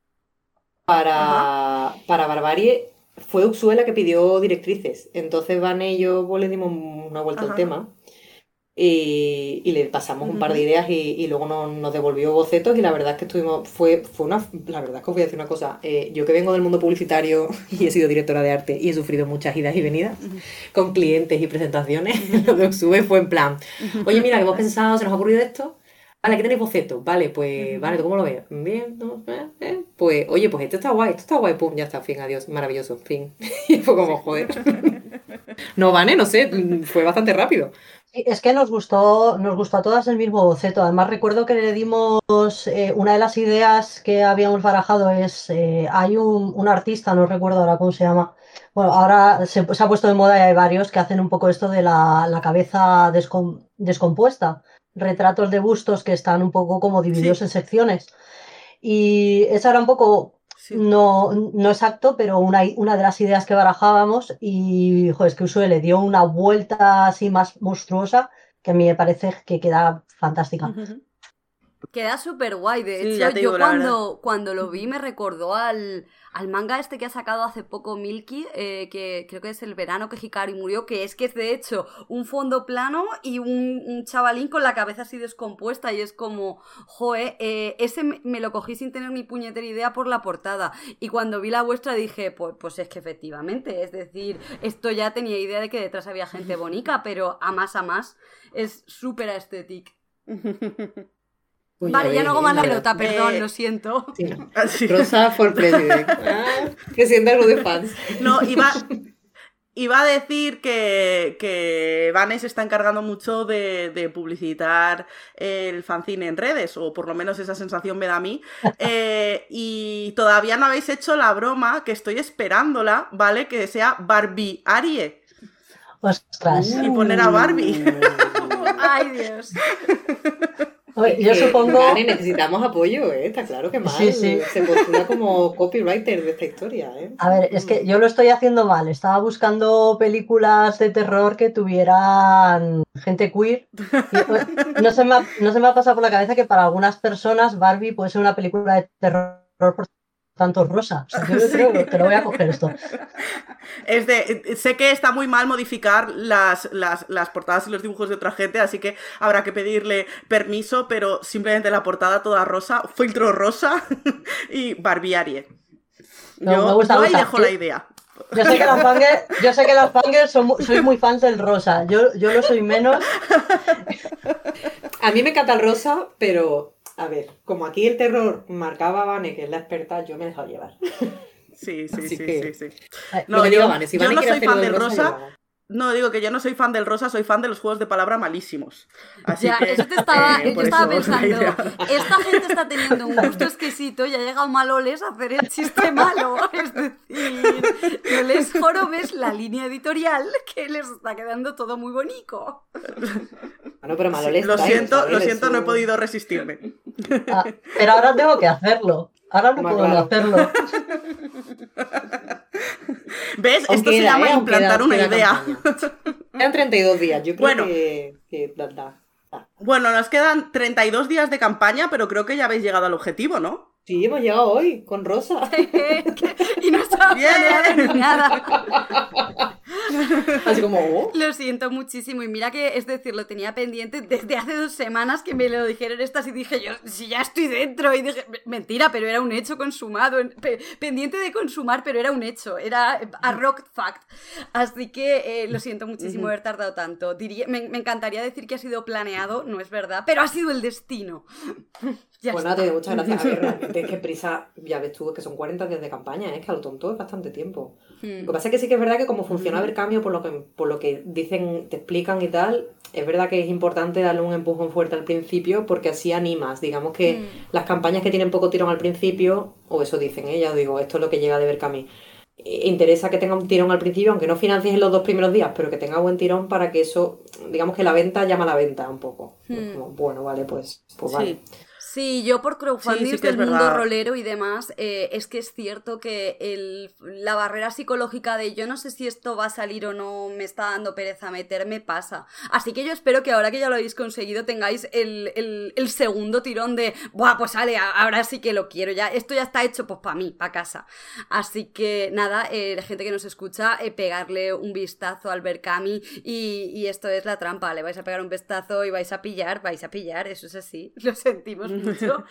Para Barbarie fue Uxue la que pidió directrices. Entonces Vane y yo pues, le dimos una vuelta al tema y le pasamos un par de ideas y luego nos devolvió bocetos y la verdad es que la verdad es que os voy a decir una cosa, yo que vengo del mundo publicitario y he sido directora de arte y he sufrido muchas idas y venidas con clientes y presentaciones, lo de Uxue fue en plan, oye mira, que hemos pensado, se nos ha ocurrido esto, vale, aquí tenéis bocetos, vale, pues, vale, ¿tú cómo lo ves? Bien, ¿no? Pues, oye, pues esto está guay, pum, ya está, fin, adiós, maravilloso, fin. Y fue como, joder. No, Vane, no sé, fue bastante rápido. Sí, es que nos gustó a todas el mismo boceto. Además, recuerdo que le dimos una de las ideas que habíamos barajado es, hay un artista, no recuerdo ahora cómo se llama. Bueno, ahora se ha puesto de moda y hay varios que hacen un poco esto de la cabeza descompuesta. Retratos de bustos que están un poco como divididos en secciones. Y esa era un poco, no exacto, pero una de las ideas que barajábamos y joder, es que Uxue le dio una vuelta así más monstruosa que a mí me parece que queda fantástica. Queda súper guay, de Sí, hecho, ya te digo, yo la verdad. cuando lo vi me recordó al manga este que ha sacado hace poco Milky, que creo que es El verano que Hikari murió, que es de hecho un fondo plano y un chavalín con la cabeza así descompuesta y es como, joe, ese me lo cogí sin tener ni puñetera idea por la portada y cuando vi la vuestra dije, pues es que efectivamente, es decir, esto ya tenía idea de que detrás había gente bonita, pero a más es súper estético. Pues Vale, ya no hago más la pelota, verdad. perdón, lo siento. Sí, no. Así. Rosa for president. Presidente del grupo de fans. No, iba a decir que Vane se está encargando mucho de publicitar el fanzine en redes, o por lo menos esa sensación me da a mí, y todavía no habéis hecho la broma, que estoy esperándola, ¿vale? Que sea Barbie Arie, Ostras. y poner a Barbie. Ay, Dios. Oye, yo supongo... Vale, necesitamos apoyo, ¿eh? Está claro que Mal Sí, sí. se postula como copywriter de esta historia, ¿eh? A ver, es que yo lo estoy haciendo mal. Estaba buscando películas de terror que tuvieran gente queer. Y no se me ha pasado por la cabeza que para algunas personas Barbie puede ser una película de terror por tanto rosa. O sea, yo creo que lo voy a coger esto. Sé que está muy mal modificar las portadas y los dibujos de otra gente, así que habrá que pedirle permiso, pero simplemente la portada toda rosa, filtro rosa y Barbie Arie. No, me gusta, yo me ahí gusta. dejo la idea. Yo sé que las fangirls soy muy fans del rosa. Yo lo soy menos. A mí me encanta el rosa, pero, a ver, como aquí el terror marcaba a Vane, que es la experta, yo me he dejado llevar. Sí. Lo que diga Vane, si yo Vane no quiere soy hacer fan lo del yo rosa. lo hago. No, digo que yo no soy fan del rosa, soy fan de los juegos de palabra malísimos. Así Ya, que, yo estaba por eso, la pensando, idea. esta gente está teniendo un gusto exquisito y ha llegado Maloles a hacer el chiste malo. Es decir, no les jorobes la línea editorial que les está quedando todo muy bonito. Bueno, pero Maloles Lo trae, siento, ¿sabes? lo siento, no he Su- podido resistirme. Pero ahora tengo que hacerlo. Ahora no Más puedo no claro. hacerlo. ¿Ves? Aún Esto se queda, llama aún implantar queda- una queda idea. campaña. Quedan 32 días, yo creo Bueno. que da. Bueno, nos quedan 32 días de campaña, pero creo que ya habéis llegado al objetivo, ¿no? Sí, hemos llegado hoy, con Rosa. Y no estaba Bien. planeado ni nada. Así como, oh. Lo siento muchísimo y mira que, es decir, lo tenía pendiente desde hace 2 semanas que me lo dijeron estas y dije yo, si ya estoy dentro y dije, mentira, pero era un hecho consumado, pendiente de consumar, pero era un hecho, era a rock fact. Así que lo siento muchísimo haber tardado tanto. Me encantaría decir que ha sido planeado, no es verdad, pero ha sido el destino. Ya Pues está. nada, te doy muchas gracias. A ver, realmente es que prisa, ya ves tú, que son 40 días de campaña, es que a lo tonto es bastante tiempo. Lo que pasa es que sí que es verdad que como funciona Vercamio, por lo que dicen, te explican y tal, es verdad que es importante darle un empujón fuerte al principio porque así animas. Digamos que las campañas que tienen poco tirón al principio, o eso dicen, ya os digo, esto es lo que llega de Vercamio. Interesa que tenga un tirón al principio, aunque no financies en los 2 primeros días, pero que tenga buen tirón para que eso, digamos que la venta llama a la venta un poco. Como, bueno, vale, pues vale. Sí, yo por crowdfunding Sí que es del mundo verdad. rolero y demás, es que es cierto que la barrera psicológica de yo no sé si esto va a salir o no, me está dando pereza meterme, pasa. Así que yo espero que ahora que ya lo habéis conseguido tengáis el segundo tirón de, buah, pues sale, ahora sí que lo quiero, ya esto ya está hecho pues para mí, para casa. Así que nada, la gente que nos escucha, pegarle un vistazo al Berkami y esto es la trampa, le vais a pegar un vistazo y vais a pillar, eso es así, lo sentimos mucho.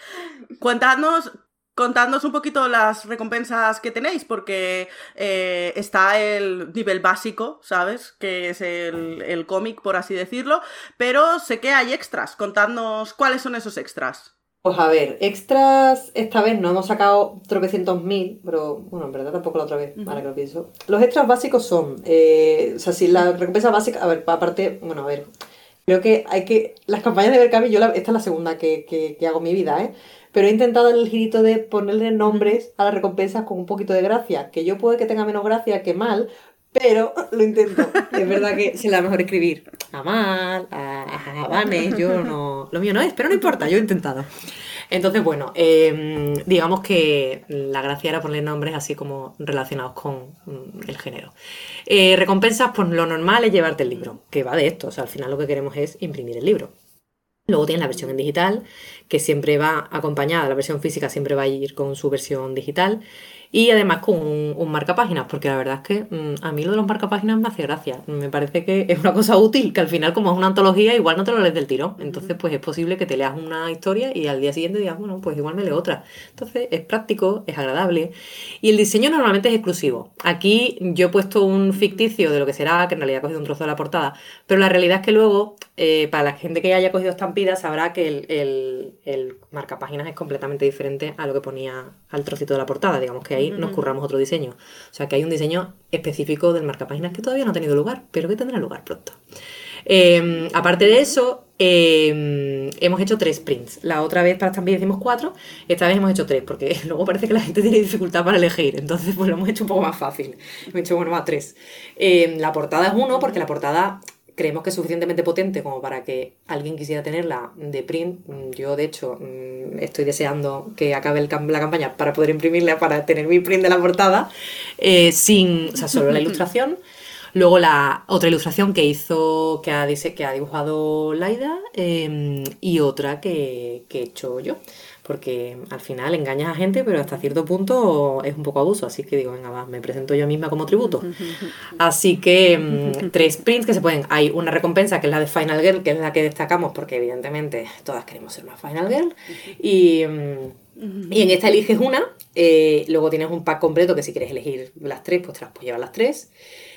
Contadnos un poquito las recompensas que tenéis, porque está el nivel básico, ¿sabes? Que es el cómic, por así decirlo, pero sé que hay extras. Contadnos cuáles son esos extras. Pues a ver, extras, esta vez no hemos sacado tropecientos mil, pero bueno, en verdad tampoco la otra vez, ahora que lo pienso. Los extras básicos son, o sea, si la recompensa básica, a ver, aparte, bueno, a ver, creo que hay que, las campañas de Berkami, esta es la segunda que hago en mi vida, ¿eh? Pero he intentado el girito de ponerle nombres a las recompensas con un poquito de gracia, que yo puede que tenga menos gracia que Mal, pero lo intento. Es verdad que se le da mejor escribir a Mal, a Vane, yo no... Lo mío no es, pero no importa, yo he intentado. Entonces, bueno, digamos que la gracia era ponerle nombres así como relacionados con el género. Recompensas, pues lo normal es llevarte el libro, que va de esto, o sea, al final lo que queremos es imprimir el libro. Luego tienes la versión en digital, que siempre va acompañada, la versión física siempre va a ir con su versión digital. Y además con un marcapáginas, porque la verdad es que a mí lo de los marcapáginas me hace gracia. Me parece que es una cosa útil, que al final como es una antología igual no te lo lees del tirón. Entonces pues es posible que te leas una historia y al día siguiente digas, bueno, pues igual me leo otra. Entonces es práctico, es agradable. Y el diseño normalmente es exclusivo. Aquí yo he puesto un ficticio de lo que será, que en realidad he cogido un trozo de la portada, pero la realidad es que luego, para la gente que haya cogido Estampida, sabrá que el marcapáginas es completamente diferente a lo que ponía al trocito de la portada. Digamos que ahí nos curramos otro diseño. O sea que hay un diseño específico del marcapáginas que todavía no ha tenido lugar, pero que tendrá lugar pronto. Aparte de eso, hemos hecho 3 prints. La otra vez para Estampida hicimos 4, esta vez hemos hecho 3, porque luego parece que la gente tiene dificultad para elegir, entonces pues lo hemos hecho un poco más fácil. Hemos hecho, bueno, a 3. La portada es 1, porque la portada creemos que es suficientemente potente como para que alguien quisiera tenerla de print. Yo, de hecho, estoy deseando que acabe la campaña para poder imprimirla, para tener mi print de la portada, o sea, solo la ilustración. Luego la otra ilustración que ha dibujado Laida, y otra que he hecho yo. Porque al final engañas a gente, pero hasta cierto punto es un poco abuso. Así que digo, venga, va, me presento yo misma como tributo. Así que 3 prints que se pueden. Hay una recompensa que es la de Final Girl, que es la que destacamos porque evidentemente todas queremos ser una Final Girl. Y en esta eliges una. Luego tienes un pack completo que si quieres elegir las 3, pues te las puedes llevar las 3.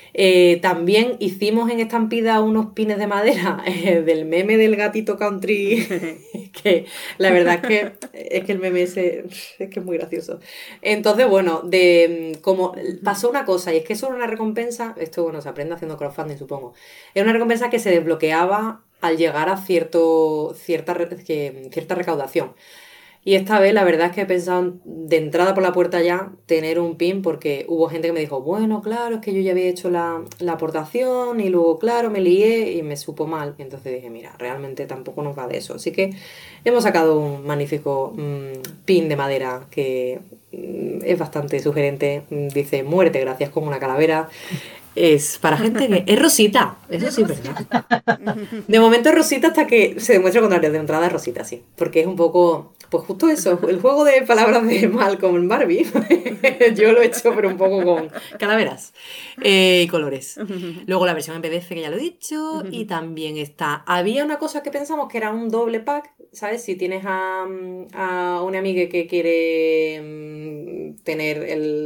También hicimos en Estampida unos pines de madera del meme del gatito country, que la verdad es que el meme ese es que es muy gracioso. Entonces, bueno, como pasó una cosa, y es que eso era una recompensa, esto bueno, se aprende haciendo crowdfunding, supongo, era una recompensa que se desbloqueaba al llegar a cierta recaudación. Y esta vez la verdad es que he pensado de entrada por la puerta ya tener un pin, porque hubo gente que me dijo, bueno, claro, es que yo ya había hecho la aportación y luego, claro, me lié y me supo mal. Y entonces dije, mira, realmente tampoco nos va de eso. Así que hemos sacado un magnífico pin de madera que es bastante sugerente. Dice, muerte, gracias, con una calavera. Es para gente que... Es rosita, eso sí, ¿verdad? De momento es rosita hasta que se demuestre lo contrario. De entrada es rosita, sí. Porque es un poco... Pues justo eso, el juego de palabras de Malcolm en Barbie. Yo lo he hecho, pero un poco con calaveras y colores. Luego la versión en PDF, que ya lo he dicho. Y también está... Había una cosa que pensamos que era un doble pack, ¿sabes? Si tienes a una amiga que quiere tener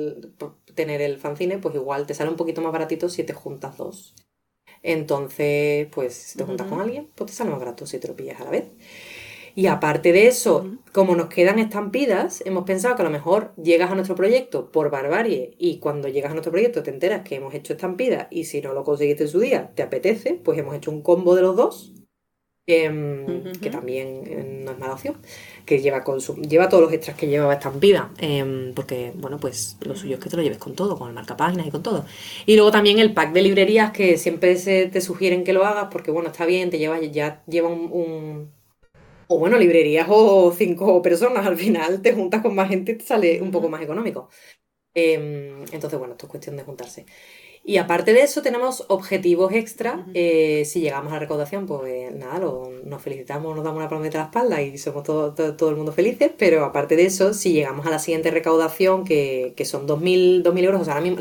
el fanzine, pues igual te sale un poquito más baratito si te juntas 2. Entonces, pues si te juntas con alguien, pues te sale más barato si te lo pillas a la vez. Y aparte de eso, como nos quedan estampidas, hemos pensado que a lo mejor llegas a nuestro proyecto por barbarie y cuando llegas a nuestro proyecto te enteras que hemos hecho estampidas y si no lo conseguiste en su día te apetece, pues hemos hecho un combo de los dos, que también no es mala opción, que lleva todos los extras que llevaba Estampida, porque, bueno, pues lo suyo es que te lo lleves con todo, con el marcapáginas y con todo. Y luego también el pack de librerías, que siempre te sugieren que lo hagas porque, bueno, está bien, ya lleva o bueno, librerías o 5 personas, al final te juntas con más gente y te sale un poco más económico. Entonces, bueno, esto es cuestión de juntarse. Y aparte de eso tenemos objetivos extra. Si llegamos a la recaudación, pues nada, nos felicitamos, nos damos una palmadita a la espalda y somos todo el mundo felices. Pero aparte de eso, si llegamos a la siguiente recaudación, que son 2.000 euros, o sea, ahora mismo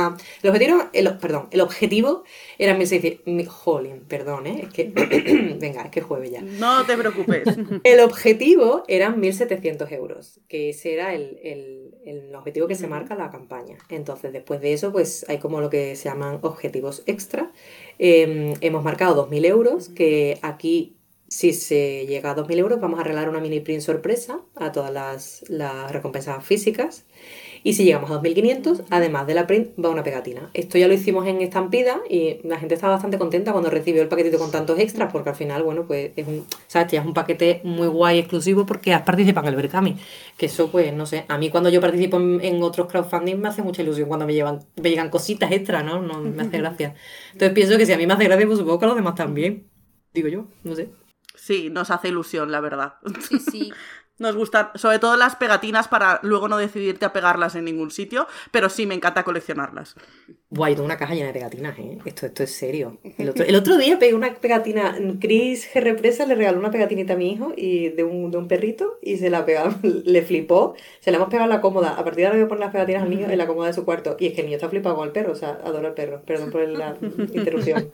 el objetivo era 1.600... Jolín, perdón, es que... Venga, es que es jueves ya. No te preocupes. El objetivo eran 1.700 euros, que ese era el objetivo que se marca la campaña. Entonces, después de eso, pues hay como lo que se llaman objetivos extra. Hemos marcado 2.000 euros, que aquí, si se llega a 2.000 euros, vamos a regalar una mini print sorpresa a todas las recompensas físicas. Y si llegamos a 2.500, además de la print, va una pegatina. Esto ya lo hicimos en Estampida y la gente estaba bastante contenta cuando recibió el paquetito con tantos extras, porque al final, bueno, pues es un paquete muy guay, exclusivo, porque has participado en el Berkami. Que eso, pues, no sé, a mí cuando yo participo en otros crowdfunding me hace mucha ilusión cuando me llegan cositas extras, ¿no? No me hace gracia. Entonces pienso que si a mí me hace gracia, pues supongo que a los demás también. Digo yo, no sé. Sí, nos hace ilusión, la verdad. Sí, sí. Nos gustan, sobre todo las pegatinas para luego no decidirte a pegarlas en ningún sitio, pero sí me encanta coleccionarlas. Buah, yo tengo una caja llena de pegatinas, ¿eh? Esto es serio. El otro día pegué una pegatina. Chris G. Represa le regaló una pegatinita a mi hijo y de un perrito y se la pegamos, le flipó. Se la hemos pegado en la cómoda. A partir de ahora voy a poner las pegatinas al niño en la cómoda de su cuarto. Y es que el niño está flipado con el perro, o sea, adora al perro. Perdón por la interrupción.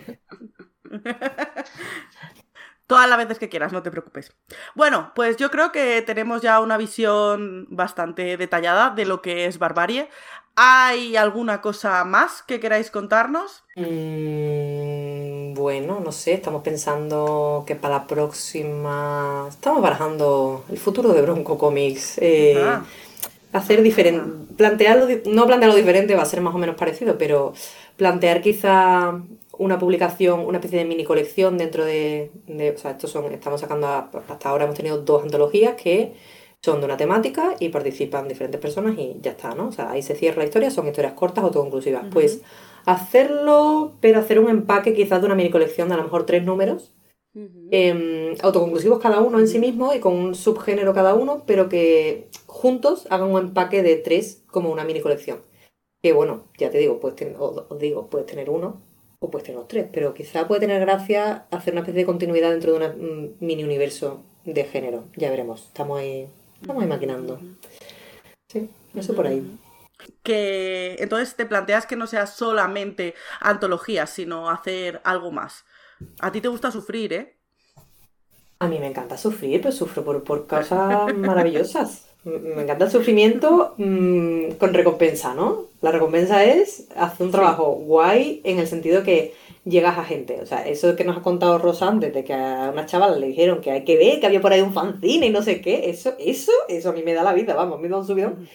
Todas las veces que quieras, no te preocupes. Bueno, pues yo creo que tenemos ya una visión bastante detallada de lo que es Barbarie. ¿Hay alguna cosa más que queráis contarnos? Bueno, no sé, estamos pensando que para la próxima... Estamos barajando el futuro de Bronco Comics. Hacer diferente... No plantearlo diferente, va a ser más o menos parecido, pero plantear quizá una publicación, una especie de mini colección dentro de o sea, estamos sacando, hasta ahora hemos tenido 2 antologías que son de una temática y participan diferentes personas y ya está, ¿no? O sea, ahí se cierra la historia, son historias cortas, autoconclusivas. Pues hacerlo, pero hacer un empaque quizás de una mini colección de a lo mejor 3 números, autoconclusivos cada uno en sí mismo y con un subgénero cada uno, pero que juntos hagan un empaque de 3 como una mini colección. Que bueno, ya te digo, puedes tener uno o puedes tener los 3, pero quizá puede tener gracia hacer una especie de continuidad dentro de un mini universo de género. Ya veremos, estamos ahí maquinando. Sí, eso por ahí. Que entonces te planteas que no sea solamente antologías, sino hacer algo más. A ti te gusta sufrir, ¿eh? A mí me encanta sufrir, pero sufro por cosas maravillosas. Me encanta el sufrimiento con recompensa, ¿no? La recompensa es hacer un trabajo guay en el sentido que llegas a gente. O sea, eso que nos ha contado Rosa antes, de que a una chavala le dijeron que hay que ver, que había por ahí un fanzine y no sé qué. Eso a mí me da la vida, vamos, me da un subidón.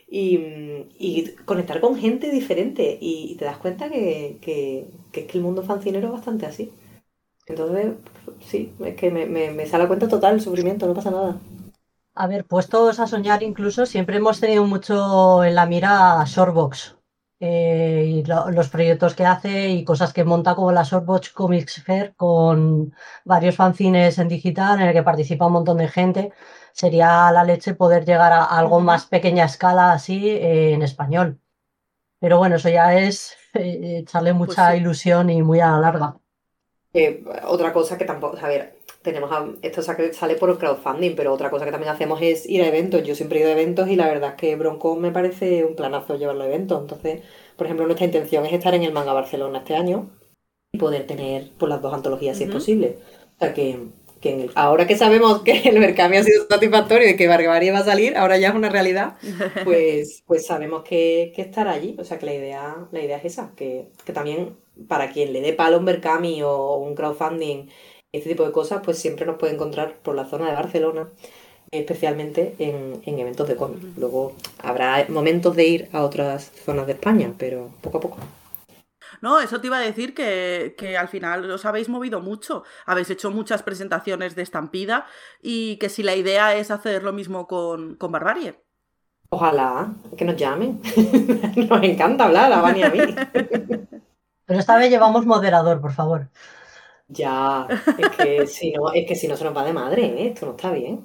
Y conectar con gente diferente. Y te das cuenta que es que el mundo fancinero es bastante así. Entonces, sí, es que me sale a cuenta total el sufrimiento, no pasa nada. A ver, puestos a soñar incluso, siempre hemos tenido mucho en la mira a Shortbox y los proyectos que hace y cosas que monta como la Shortbox Comics Fair con varios fanzines en digital en el que participa un montón de gente. Sería la leche poder llegar a algo más pequeña escala así en español. Pero bueno, eso ya es echarle mucha ilusión y muy a la larga. Otra cosa que tampoco, a ver, esto sale por crowdfunding, pero otra cosa que también hacemos es ir a eventos. Yo siempre he ido a eventos y la verdad es que Bronco me parece un planazo llevarlo a eventos. Entonces, por ejemplo, nuestra intención es estar en el Manga Barcelona este año y poder tener por las 2 antologías si es posible. O sea ahora que sabemos que el Berkami ha sido satisfactorio y que Barbarie va a salir, ahora ya es una realidad, pues sabemos que estar allí. O sea que la idea es esa, que también para quien le dé palo un Berkami o un crowdfunding, este tipo de cosas, pues siempre nos puede encontrar por la zona de Barcelona, especialmente en eventos de cómic. Luego habrá momentos de ir a otras zonas de España, pero poco a poco. No, eso te iba a decir que al final os habéis movido mucho, habéis hecho muchas presentaciones de Estampida y que si la idea es hacer lo mismo con Barbarie. Ojalá, que nos llamen. Nos encanta hablar a Vani y a mí. Pero esta vez llevamos moderador, por favor. Ya, es que si no se nos va de madre, ¿eh? Esto no está bien.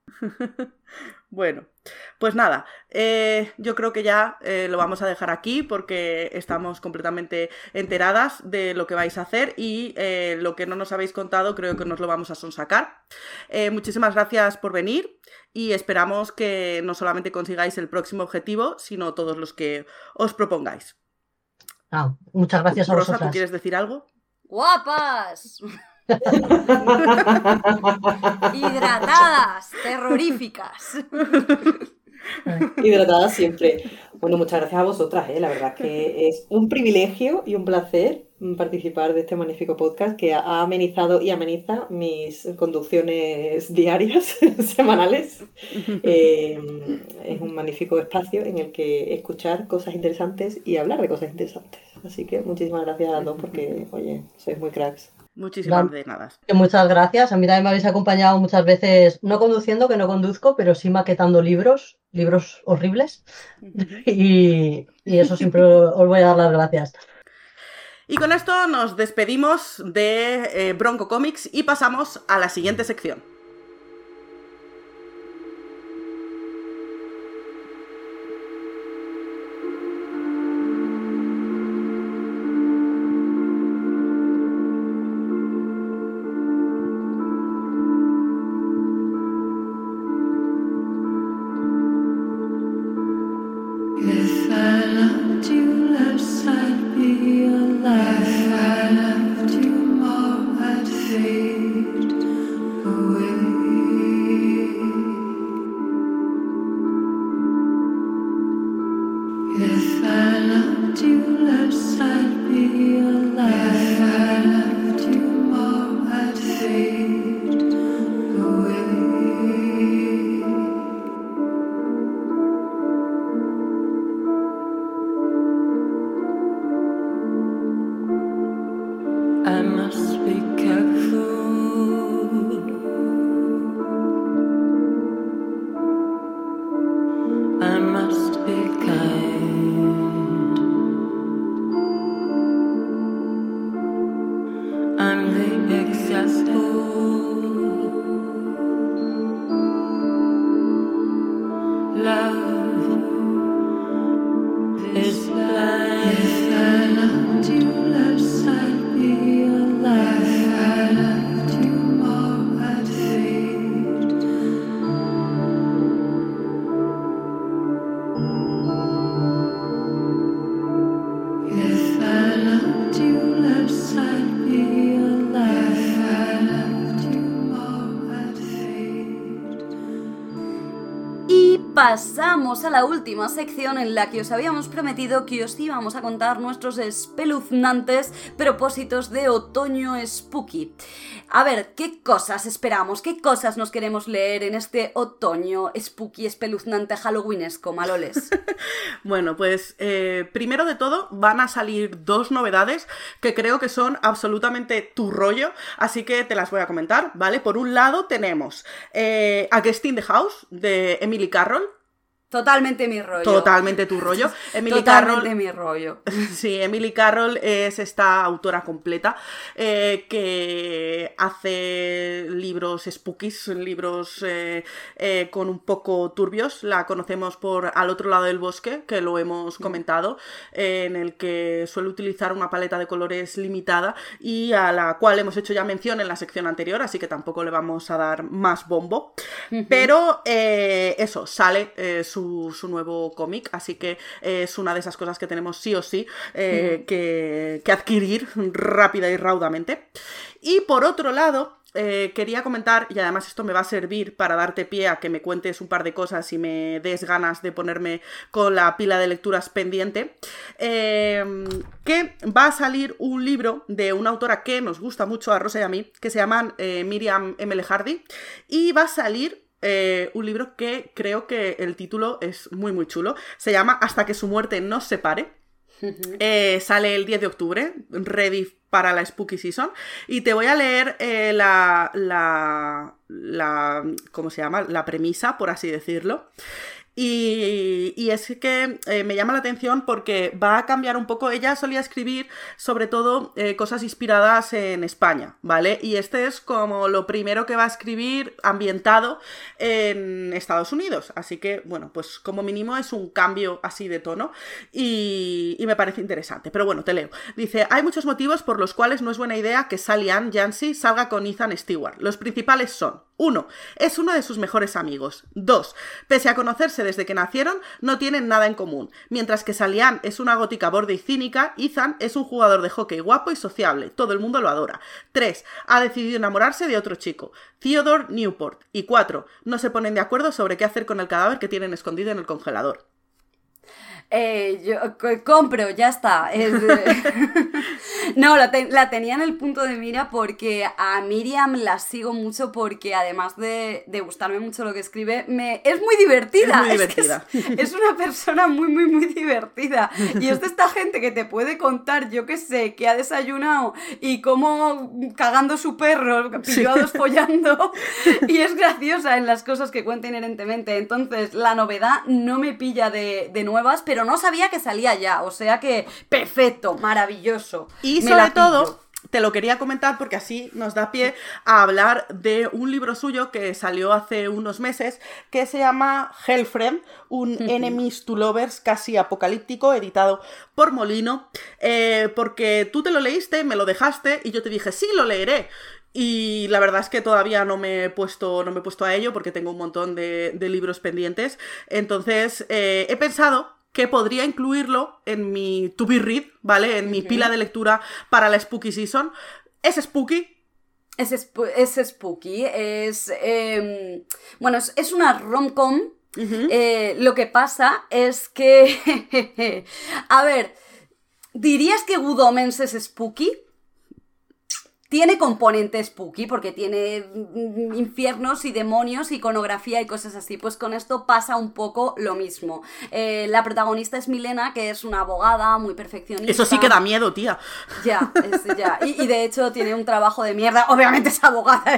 Bueno, pues nada, yo creo que ya lo vamos a dejar aquí porque estamos completamente enteradas de lo que vais a hacer y lo que no nos habéis contado creo que nos lo vamos a sonsacar. Muchísimas gracias por venir y esperamos que no solamente consigáis el próximo objetivo, sino todos los que os propongáis. Muchas gracias a vosotras. Rosa, ¿tú quieres decir algo? ¡Guapas! Hidratadas, terroríficas. Hidratadas siempre. Bueno, muchas gracias a vosotras, la verdad es que es un privilegio y un placer participar de este magnífico podcast que ha amenizado y ameniza mis conducciones diarias, semanales. Es un magnífico espacio en el que escuchar cosas interesantes y hablar de cosas interesantes. Así que muchísimas gracias a las dos porque, oye, sois muy cracks. Muchísimas de nada. Muchas gracias. A mí también me habéis acompañado muchas veces, no conduciendo, que no conduzco, pero sí maquetando libros horribles. Y eso siempre os voy a dar las gracias. Y con esto nos despedimos de Bronco Comics y pasamos a la siguiente sección. If I loved you less, I'd be alive. If I loved you more, I'd fade away. If I loved you less, I'd be alive. If I loved you more, I'd fade away. I must be careful. I must be kind. I'm the example. Love is blind. If I loved you less, I'd be alive. If I loved you more, I'd fade. If I loved you less, I'd be alive. If I loved you more, I'd fade. Y pasamos a la última sección en la que os habíamos prometido que os íbamos a contar nuestros espeluznantes propósitos de otoño spooky. A ver, ¿qué cosas esperamos? ¿Qué cosas nos queremos leer en este otoño spooky, espeluznante, halloweenesco, maloles? Bueno, pues primero de todo van a salir 2 novedades que creo que son absolutamente tu rollo, así que te las voy a comentar, ¿vale? Por un lado tenemos A Guest in the House de Emily Carroll. Totalmente mi rollo. Totalmente tu rollo. Totalmente Carroll, mi rollo. Sí, Emily Carroll es esta autora completa que hace libros spookies, libros con un poco turbios. La conocemos por Al otro lado del bosque, que lo hemos comentado, en el que suele utilizar una paleta de colores limitada y a la cual hemos hecho ya mención en la sección anterior, así que tampoco le vamos a dar más bombo. Pero eso, sale su nuevo cómic, así que es una de esas cosas que tenemos sí o sí que adquirir rápida y raudamente. Y por otro lado, quería comentar, y además esto me va a servir para darte pie a que me cuentes un par de cosas y me des ganas de ponerme con la pila de lecturas pendiente, que va a salir un libro de una autora que nos gusta mucho a Rosa y a mí, que se llama Miriam M. Hardy, y va a salir un libro que creo que el título es muy muy chulo. Se llama Hasta que su muerte nos separe. Sale el 10 de octubre, ready para la Spooky Season. Y te voy a leer ¿cómo se llama? La premisa, por así decirlo. Y es que me llama la atención porque va a cambiar un poco. Ella solía escribir sobre todo cosas inspiradas en España, ¿vale? Y este es como lo primero que va a escribir ambientado en Estados Unidos. Así que, bueno, pues como mínimo es un cambio así de tono y me parece interesante. Pero bueno, te leo. Dice: hay muchos motivos por los cuales no es buena idea que Sally Ann Yancey salga con Ethan Stewart. Los principales son: 1. Es uno de sus mejores amigos. 2. Pese a conocerse desde que nacieron, no tienen nada en común. Mientras que Sally Ann es una gótica borde y cínica, Ethan es un jugador de hockey guapo y sociable. Todo el mundo lo adora. 3. Ha decidido enamorarse de otro chico, Theodore Newport. Y 4. No se ponen de acuerdo sobre qué hacer con el cadáver que tienen escondido en el congelador. Yo compro, ya está. No, la tenía en el punto de mira porque a Miriam la sigo mucho porque además de gustarme mucho lo que escribe, es muy divertida. Es muy divertida. Es una persona muy, muy, muy divertida. Y es de esta gente que te puede contar, yo qué sé, que ha desayunado y cómo cagando su perro, pillados follando. Y es graciosa en las cosas que cuenta inherentemente. Entonces, la novedad no me pilla de nuevas, pero no sabía que salía ya, o sea que perfecto, maravilloso. Y sobre todo, te lo quería comentar porque así nos da pie a hablar de un libro suyo que salió hace unos meses, que se llama Hellfriend, un Enemies to Lovers casi apocalíptico, editado por Molino, porque tú te lo leíste, me lo dejaste y yo te dije, sí, lo leeré. Y la verdad es que todavía no me he puesto a ello porque tengo un montón de libros pendientes. Entonces he pensado que podría incluirlo en mi to be read, ¿vale? En mi pila de lectura para la Spooky Season. Es spooky. Es spooky, bueno, es una rom-com. Lo que pasa es que... A ver, ¿dirías que Good Omens es spooky? Tiene componente spooky porque tiene infiernos y demonios, iconografía y cosas así. Pues con esto pasa un poco lo mismo. La protagonista es Milena, que es una abogada muy perfeccionista. Eso sí que da miedo, tía. Ya. Y de hecho tiene un trabajo de mierda. Obviamente es abogada.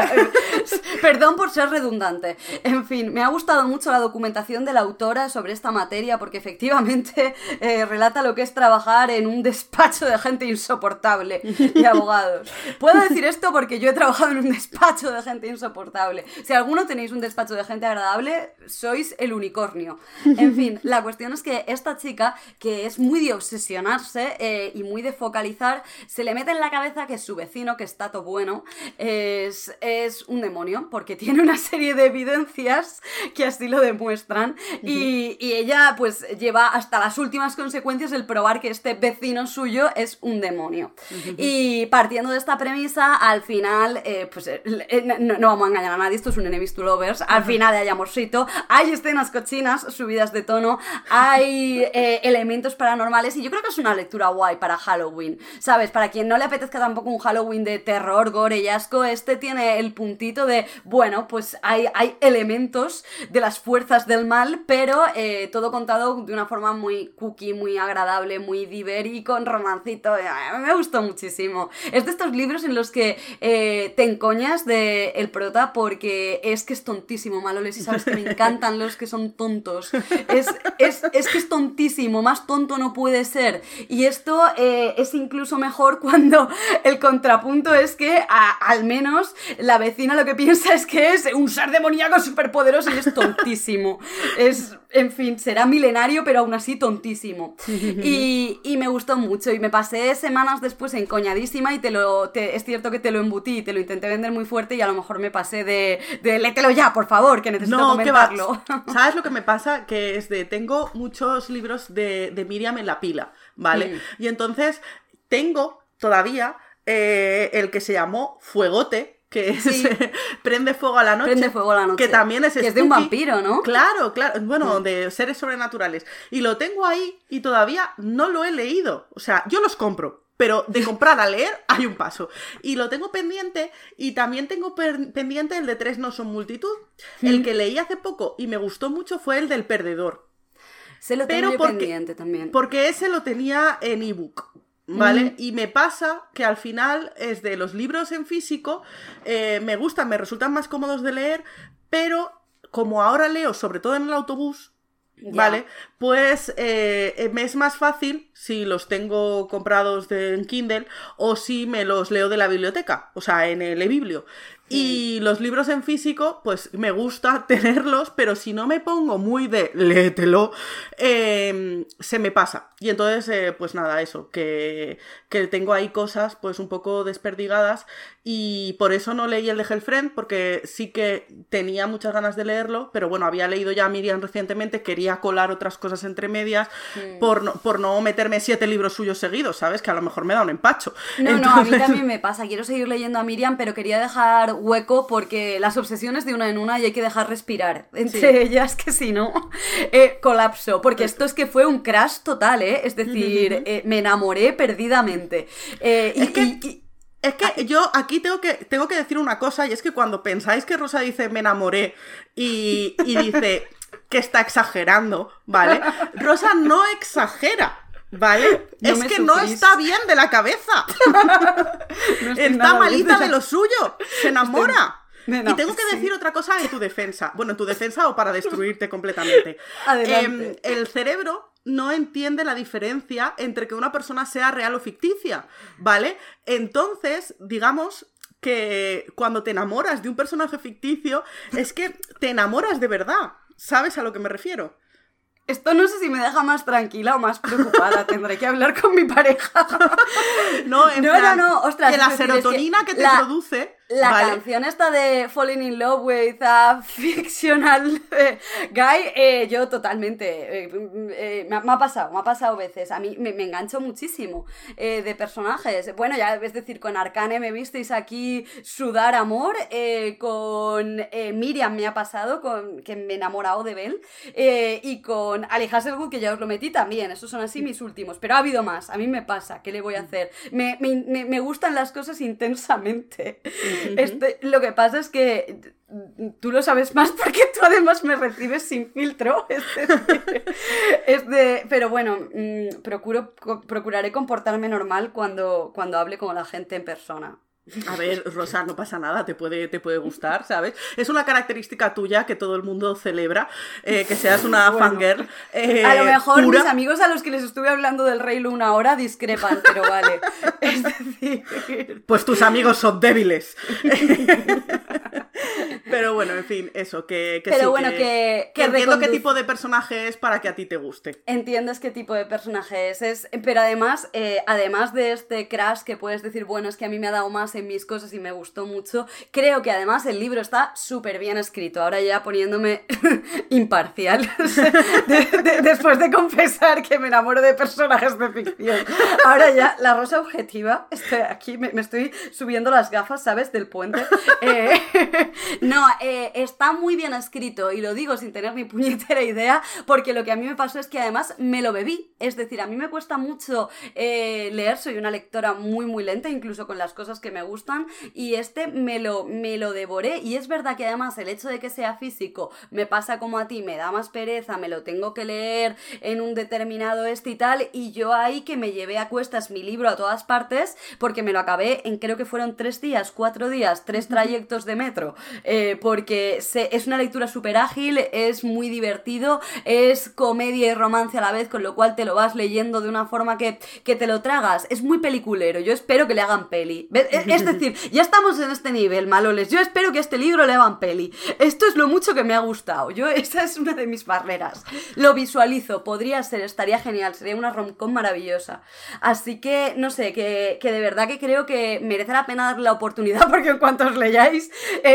Perdón por ser redundante. En fin, me ha gustado mucho la documentación de la autora sobre esta materia porque efectivamente relata lo que es trabajar en un despacho de gente insoportable de abogados. Puedo decir esto porque yo he trabajado en un despacho de gente insoportable. Si alguno tenéis un despacho de gente agradable, sois el unicornio. En fin, la cuestión es que esta chica, que es muy de obsesionarse y muy de focalizar, se le mete en la cabeza que su vecino, que es Tato Bueno, es un demonio, porque tiene una serie de evidencias que así lo demuestran. Y ella pues lleva hasta las últimas consecuencias el probar que este vecino suyo es un demonio. Y partiendo de esta premisa, al final, no vamos a engañar a nadie, esto es un enemies to lovers, al final hay amorcito, hay escenas cochinas, subidas de tono, hay elementos paranormales y yo creo que es una lectura guay para Halloween, ¿sabes? Para quien no le apetezca tampoco un Halloween de terror, gore y asco, este tiene el puntito de, bueno, pues hay elementos de las fuerzas del mal, pero todo contado de una forma muy cookie, muy agradable, muy diver y con romancito. Me gustó muchísimo. Es de estos libros en los que te encoñas de el prota porque es que es tontísimo, Maloles, y sabes que me encantan los que son tontos. Es que es tontísimo, más tonto no puede ser. Y esto es incluso mejor cuando el contrapunto es que al menos la vecina lo que piensa es que es un ser demoníaco superpoderoso y es tontísimo. En fin, será milenario, pero aún así tontísimo. Y me gustó mucho y me pasé semanas después encoñadísima y es cierto que te lo embutí y te lo intenté vender muy fuerte y a lo mejor me pasé de léetelo ya, por favor, que necesito comentarlo. ¿Sabes lo que me pasa? Que tengo muchos libros de Miriam en la pila, ¿vale? Y entonces tengo todavía el que se llamó Fuegote, que es Prende fuego a la noche. Prende fuego a la noche. Que también es que es de un vampiro, ¿no? Claro. Bueno, de seres sobrenaturales. Y lo tengo ahí y todavía no lo he leído. O sea, yo los compro. Pero de comprar a leer hay un paso. Y lo tengo pendiente. Y también tengo pendiente el de 3 no son multitud. El que leí hace poco y me gustó mucho fue el del perdedor. Se lo tengo pendiente también. Porque ese lo tenía en ebook, ¿vale? Y me pasa que al final es de los libros en físico, me gustan, me resultan más cómodos de leer, pero como ahora leo sobre todo en el autobús, ¿vale? Pues me es más fácil si los tengo comprados en Kindle o si me los leo de la biblioteca, o sea, en el eBiblio. Y los libros en físico, pues me gusta tenerlos, pero si no me pongo muy de léetelo, se me pasa. Y entonces, pues nada, eso, que tengo ahí cosas pues un poco desperdigadas y por eso no leí el de Hellfriend, porque sí que tenía muchas ganas de leerlo, pero bueno, había leído ya a Miriam recientemente, quería colar otras cosas entre medias por no meterme 7 libros suyos seguidos, ¿sabes? Que a lo mejor me da un empacho. No, a mí también me pasa, quiero seguir leyendo a Miriam, pero quería dejar hueco porque las obsesiones de una en una y hay que dejar respirar entre ellas, que si no colapso, porque esto es que fue un crash total, es decir, me enamoré perdidamente. Es que yo aquí tengo que decir una cosa, y es que cuando pensáis que Rosa dice me enamoré y dice que está exagerando, ¿vale? Rosa no exagera, ¿vale? No es que no está bien de la cabeza. No está malita de lo suyo. Se enamora. Y tengo que decir otra cosa en tu defensa. Bueno, en tu defensa o para destruirte completamente. Adelante. El cerebro no entiende la diferencia entre que una persona sea real o ficticia, ¿vale? Entonces, digamos que cuando te enamoras de un personaje ficticio, es que te enamoras de verdad. ¿Sabes a lo que me refiero? Esto no sé si me deja más tranquila o más preocupada. Tendré que hablar con mi pareja. No, ostras. Que la serotonina que te produce... La ¿vale? canción esta de Falling in Love with a Fictional Guy, yo totalmente, me ha pasado veces, a mí me engancho muchísimo de personajes. Bueno, ya es decir, con Arcane me visteis aquí sudar amor, con Miriam me ha pasado, que me he enamorado de Belle, y con Ali Hasselwood, que ya os lo metí también, esos son así mis últimos, pero ha habido más, a mí me pasa, ¿qué le voy a hacer? Me gustan las cosas intensamente. Lo que pasa es que tú lo sabes más porque tú además me recibes sin filtro. Pero bueno, procuraré comportarme normal cuando hable con la gente en persona. A ver, Rosa, no pasa nada, te puede gustar, ¿sabes? Es una característica tuya que todo el mundo celebra, que seas una Bueno, fangirl a lo mejor pura. mis amigos a los que les estuve hablando del Rey Lu una hora discrepan, pero vale. Es decir... Pues tus amigos son débiles. Pero bueno, en fin, eso, que Pero sí, bueno, que entiendo qué tipo de personaje es para que a ti te guste. Entiendes qué tipo de personaje es, pero además de este crash que puedes decir, bueno, es que a mí me ha dado más en mis cosas y me gustó mucho, creo que además el libro está súper bien escrito, ahora ya poniéndome imparcial, después de confesar que me enamoro de personajes de ficción, ahora ya la Rosa objetiva, aquí me estoy subiendo las gafas, ¿sabes? Del puente. No, está muy bien escrito y lo digo sin tener ni puñetera idea porque lo que a mí me pasó es que además me lo bebí, es decir, a mí me cuesta mucho leer, soy una lectora muy muy lenta incluso con las cosas que me gustan y me lo devoré y es verdad que además el hecho de que sea físico me pasa como a ti, me da más pereza, me lo tengo que leer en un determinado y tal y yo ahí que me llevé a cuestas mi libro a todas partes porque me lo acabé en creo que fueron 3 días, 4 días, 3 trayectos de metro. Porque es una lectura súper ágil, es muy divertido, es comedia y romance a la vez, con lo cual te lo vas leyendo de una forma que te lo tragas, es muy peliculero, yo espero que le hagan peli, es decir, ya estamos en este nivel, maloles, yo espero que a este libro le hagan peli, esto es lo mucho que me ha gustado, esa es una de mis barreras, lo visualizo, podría ser, estaría genial, sería una rom-com maravillosa, así que, no sé, que de verdad que creo que merece la pena darle la oportunidad, porque en cuanto os leáis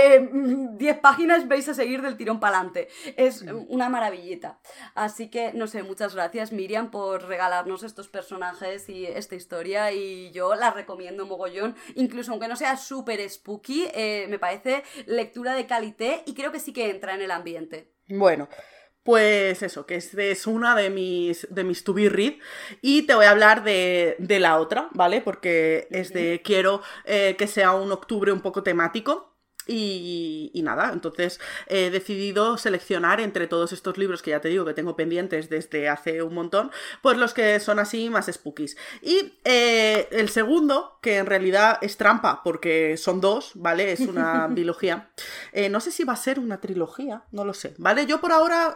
10 páginas vais a seguir del tirón para adelante. Es una maravillita. Así que, no sé, muchas gracias Miriam por regalarnos estos personajes y esta historia y yo la recomiendo mogollón. Incluso aunque no sea súper spooky, me parece lectura de calité y creo que sí que entra en el ambiente. Bueno, pues eso, que es una de mis to be read y te voy a hablar de la otra, ¿vale? Porque quiero que sea un octubre un poco temático. Y nada, entonces he decidido seleccionar entre todos estos libros que ya te digo que tengo pendientes desde hace un montón, pues los que son así más spookies. Y el segundo, que en realidad es trampa porque son 2, ¿vale? Es una biología. No sé si va a ser una trilogía, no lo sé, ¿vale? Yo por ahora,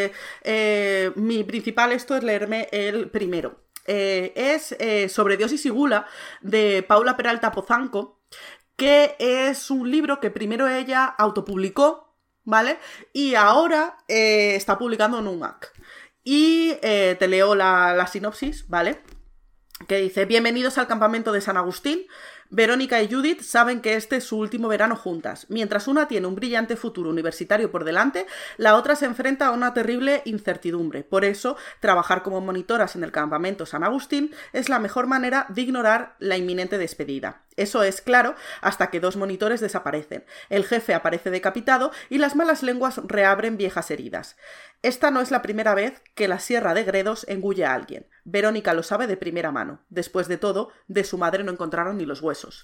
mi principal esto es leerme el primero. Es Sobre Dios y Sigula, de Paula Peralta Pozanco, que es un libro que primero ella autopublicó, ¿vale? Y ahora está publicando en UMAC. Y te leo la sinopsis, ¿vale? Que dice: bienvenidos al campamento de San Agustín. Verónica y Judith saben que este es su último verano juntas. Mientras una tiene un brillante futuro universitario por delante, la otra se enfrenta a una terrible incertidumbre. Por eso, trabajar como monitoras en el campamento San Agustín es la mejor manera de ignorar la inminente despedida. Eso es claro hasta que 2 monitores desaparecen. El jefe aparece decapitado y las malas lenguas reabren viejas heridas. Esta no es la primera vez que la Sierra de Gredos engulle a alguien. Verónica lo sabe de primera mano. Después de todo, de su madre no encontraron ni los huesos.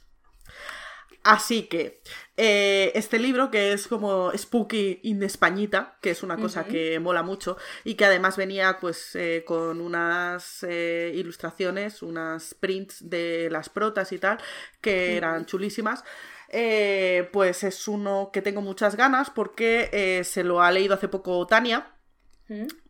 Así que este libro, que es como Spooky in Españita, que es una cosa que mola mucho y que además venía pues con unas ilustraciones, unas prints de las protas y tal, que eran chulísimas. Pues es uno que tengo muchas ganas porque se lo ha leído hace poco Tania,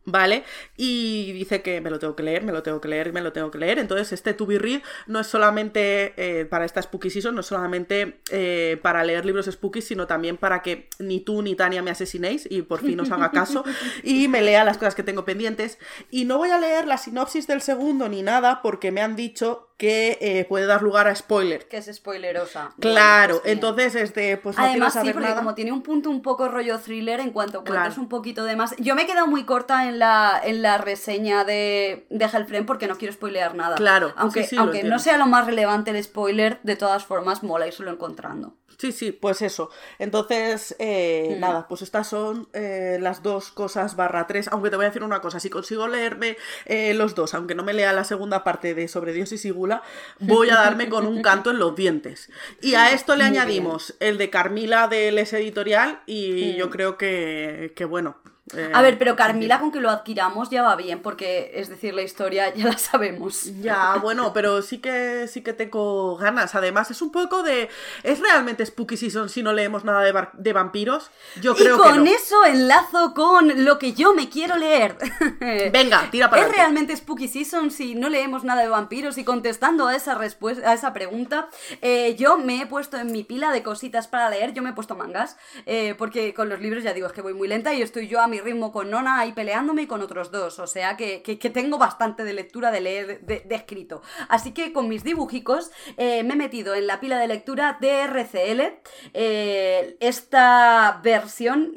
¿vale? Y dice que me lo tengo que leer, me lo tengo que leer, me lo tengo que leer. Entonces este To Be Read no es solamente para esta Spooky Season, no es solamente para leer libros spooky, sino también para que ni tú ni Tania me asesinéis y por fin os haga caso y me lea las cosas que tengo pendientes. Y no voy a leer la sinopsis del segundo ni nada porque me han dicho que puede dar lugar a spoiler. Que es spoilerosa. Claro, Bueno, pues entonces pues no además, quiero sí, saber porque nada. como tiene un punto un poco rollo thriller, en cuanto cuentas Claro. un poquito de más. Yo me he quedado muy corta en la reseña de Hellframe porque no quiero spoilear nada. Claro, Aunque, sí, lo aunque entiendo. no sea lo más relevante el spoiler, de todas formas mola irlo encontrando. Sí, pues eso. Entonces, nada, pues estas son las 2 cosas /3. Aunque te voy a decir una cosa, si consigo leerme los 2, aunque no me lea la segunda parte de Sobre Dios y Sigula, voy a darme con un canto en los dientes. Y a esto le Muy añadimos el de Carmila del Les Editorial y yo creo que bueno... A ver, pero Carmila con que lo adquiramos ya va bien, porque es decir, la historia ya la sabemos. Ya, bueno, pero sí que tengo ganas. Además, es un poco de... ¿Es realmente Spooky Season si no leemos nada de vampiros? Yo creo y con que no. eso enlazo con lo que yo me quiero leer. Venga, tira para ¿Es adelante. realmente Spooky Season si no leemos nada de vampiros? Y contestando a esa pregunta, yo me he puesto en mi pila de cositas para leer. Yo me he puesto mangas, porque con los libros ya digo, es que voy muy lenta y estoy yo a mi ritmo con Nona ahí peleándome y con otros 2, o sea que tengo bastante de lectura de leer de escrito. Así que con mis dibujicos me he metido en la pila de lectura de RCL esta versión,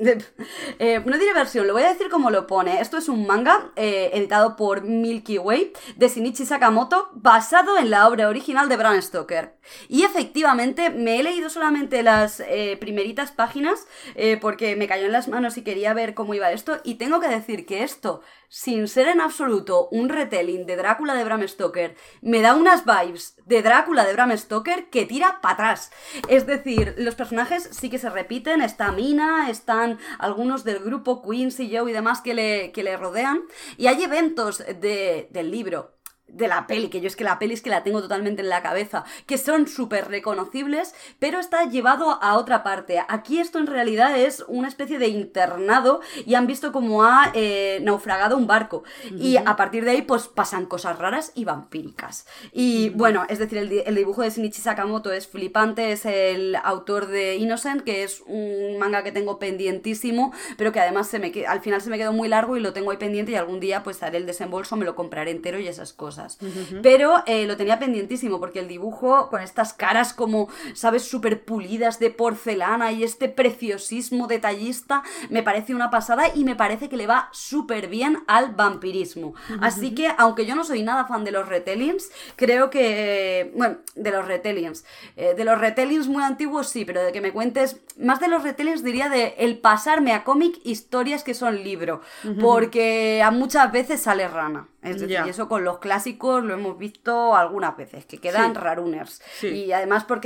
no diré versión, lo voy a decir como lo pone. Esto es un manga editado por Milky Way de Shinichi Sakamoto, basado en la obra original de Bram Stoker. Y efectivamente me he leído solamente las primeritas páginas porque me cayó en las manos y quería ver cómo iba esto, y tengo que decir que esto, sin ser en absoluto un retelling de Drácula de Bram Stoker, me da unas vibes de Drácula de Bram Stoker que tira para atrás. Es decir, los personajes sí que se repiten, está Mina, están algunos del grupo Quincy, Joe y demás que le rodean, y hay eventos del libro, de la peli, que yo es que la peli es que la tengo totalmente en la cabeza, que son súper reconocibles, pero está llevado a otra parte. Aquí esto en realidad es una especie de internado y han visto cómo ha naufragado un barco. Y a partir de ahí pues pasan cosas raras y vampíricas. Y bueno, es decir, el dibujo de Shinichi Sakamoto es flipante, es el autor de Innocent, que es un manga que tengo pendientísimo, pero que además al final se me quedó muy largo y lo tengo ahí pendiente y algún día pues haré el desembolso, me lo compraré entero y esas cosas. Pero lo tenía pendientísimo porque el dibujo con estas caras como, ¿sabes?, súper pulidas de porcelana y este preciosismo detallista me parece una pasada y me parece que le va súper bien al vampirismo. Así que, aunque yo no soy nada fan de los retellings, creo que... bueno, de los retellings muy antiguos sí, pero de que me cuentes... Más de los retellings diría de el pasarme a cómic historias que son libro, porque a muchas veces sale rana. Es decir, y eso con los clásicos lo hemos visto algunas veces, que quedan raruners. Sí. Y además porque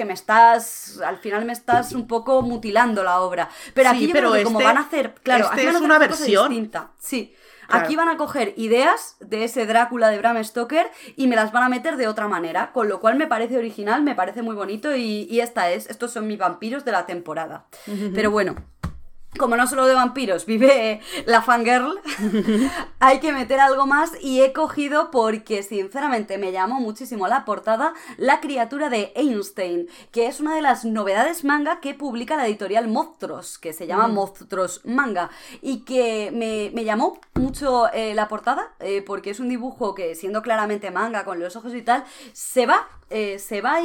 al final me estás un poco mutilando la obra. Pero aquí yo creo que como van a hacer... Claro, aquí van a hacer una versión distinta. Sí. Claro. Aquí van a coger ideas de ese Drácula de Bram Stoker y me las van a meter de otra manera, con lo cual me parece original, me parece muy bonito y estos son mis vampiros de la temporada. Pero bueno... Como no solo de vampiros vive la fangirl, hay que meter algo más y he cogido porque sinceramente me llamó muchísimo la portada La criatura de Einstein, que es una de las novedades manga que publica la editorial Monstruos, que se llama Monstruos Manga, y que me llamó mucho la portada porque es un dibujo que, siendo claramente manga con los ojos y tal, se va y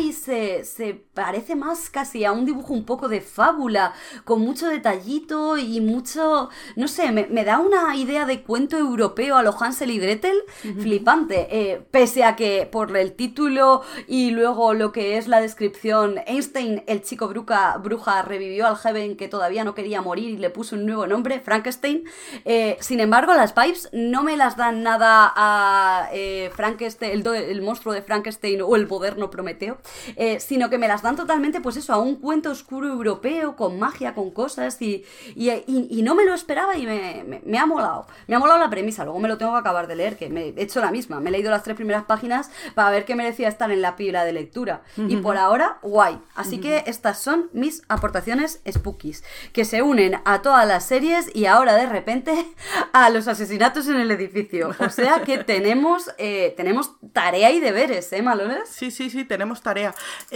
se parece más casi a un dibujo un poco de fábula, con mucho detallito y mucho, no sé, me da una idea de cuento europeo a lo Hansel y Gretel, flipante, pese a que por el título y luego lo que es la descripción, Einstein, el chico bruja, revivió al joven que todavía no quería morir y le puso un nuevo nombre, Frankenstein. Sin embargo, las vibes no me las dan nada a Frankenstein, el monstruo de Frankenstein o el moderno Prometeo, sino que me las dan totalmente, pues eso, a un cuento oscuro europeo, con magia, con cosas, y Y no me lo esperaba y me ha molado. Me ha molado la premisa, luego me lo tengo que acabar de leer, que me he hecho la misma. Me he leído las 3 primeras páginas para ver qué merecía estar en la pila de lectura. Y por ahora, guay. Así que estas son mis aportaciones spookies, que se unen a todas las series y ahora de repente a los asesinatos en el edificio. O sea que tenemos tarea y deberes, Malones. Sí, tenemos tarea.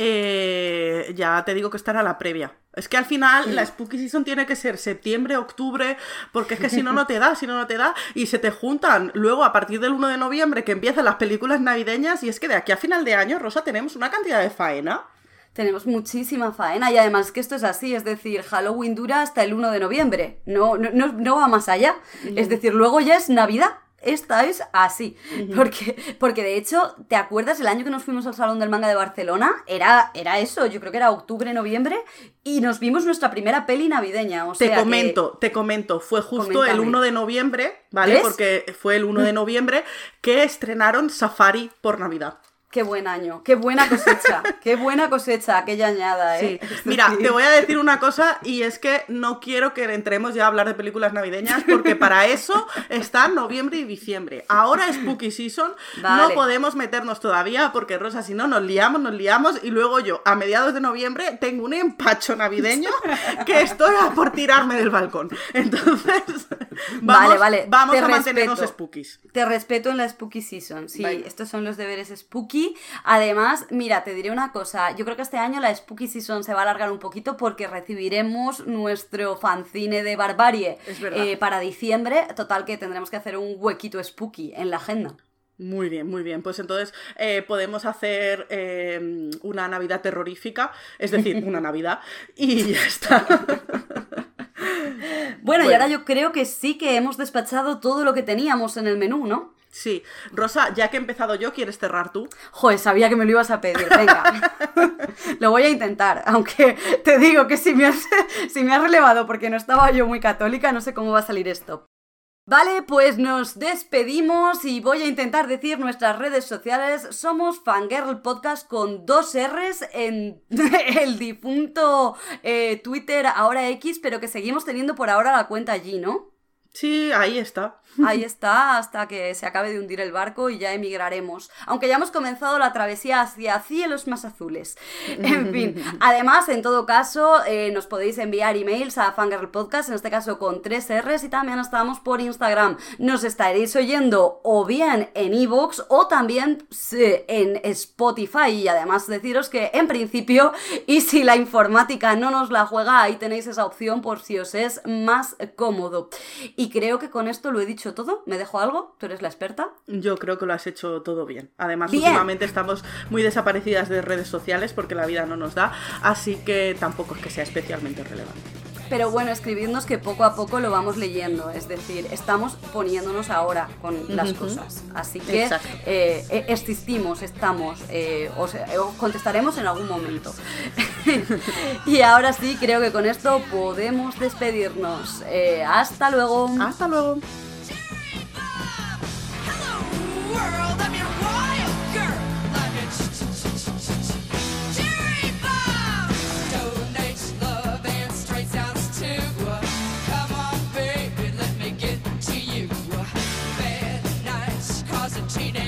Ya te digo que esta era la previa. Es que al final la Spooky Season tiene que ser septiembre, octubre, porque es que si no te da, y se te juntan luego a partir del 1 de noviembre que empiezan las películas navideñas, y es que de aquí a final de año, Rosa, tenemos una cantidad de faena. Tenemos muchísima faena y además que esto es así, es decir, Halloween dura hasta el 1 de noviembre, no va más allá, es decir, luego ya es Navidad. Esta es así, porque de hecho, ¿te acuerdas el año que nos fuimos al Salón del Manga de Barcelona? Era eso, yo creo que era octubre, noviembre, y nos vimos nuestra primera peli navideña, o sea te comento, fue justo el 1 de noviembre, ¿vale? ¿Ves? Porque fue el 1 de noviembre que estrenaron Safari por Navidad. Qué buen año, qué buena cosecha aquella añada, Sí. Mira, te voy a decir una cosa y es que no quiero que entremos ya a hablar de películas navideñas porque para eso están noviembre y diciembre. Ahora es Spooky Season, vale. No podemos meternos todavía porque, Rosa, si no nos liamos y luego yo a mediados de noviembre tengo un empacho navideño que estoy a por tirarme del balcón. Entonces, vamos a mantenernos spookies. Te respeto en la Spooky Season, sí, vale. Estos son los deberes spooky. Además, mira, te diré una cosa, yo creo que este año la Spooky Season se va a alargar un poquito porque recibiremos nuestro fanzine de Barbarie para diciembre, total que tendremos que hacer un huequito spooky en la agenda. Muy bien, pues entonces podemos hacer una Navidad terrorífica, es decir, una Navidad, y ya está. Bueno, y ahora yo creo que sí que hemos despachado todo lo que teníamos en el menú, ¿no? Sí. Rosa, ya que he empezado yo, ¿quieres cerrar tú? Joder, sabía que me lo ibas a pedir, venga. Lo voy a intentar, aunque te digo que si me has relevado porque no estaba yo muy católica, no sé cómo va a salir esto. Vale, pues nos despedimos y voy a intentar decir nuestras redes sociales. Somos Fangirl Podcast con 2 R's en el difunto Twitter, ahora X, pero que seguimos teniendo por ahora la cuenta allí, ¿no? Sí, ahí está. Ahí está, hasta que se acabe de hundir el barco y ya emigraremos. Aunque ya hemos comenzado la travesía hacia cielos más azules. En fin, además, en todo caso, nos podéis enviar emails a Fangirl Podcast, en este caso con 3 R's, y también estamos por Instagram. Nos estaréis oyendo o bien en iVoox o también en Spotify. Y además deciros que, en principio, y si la informática no nos la juega, ahí tenéis esa opción por si os es más cómodo. Y creo que con esto lo he dicho todo. ¿Me dejo algo? ¿Tú eres la experta? Yo creo que lo has hecho todo bien. Además, últimamente estamos muy desaparecidas de redes sociales porque la vida no nos da, así que tampoco es que sea especialmente relevante. Pero bueno, escribidnos que poco a poco lo vamos leyendo, es decir, estamos poniéndonos ahora con las cosas. Así que existimos, estamos, os contestaremos en algún momento. Y ahora sí, creo que con esto podemos despedirnos. Hasta luego. Hasta luego. Teenage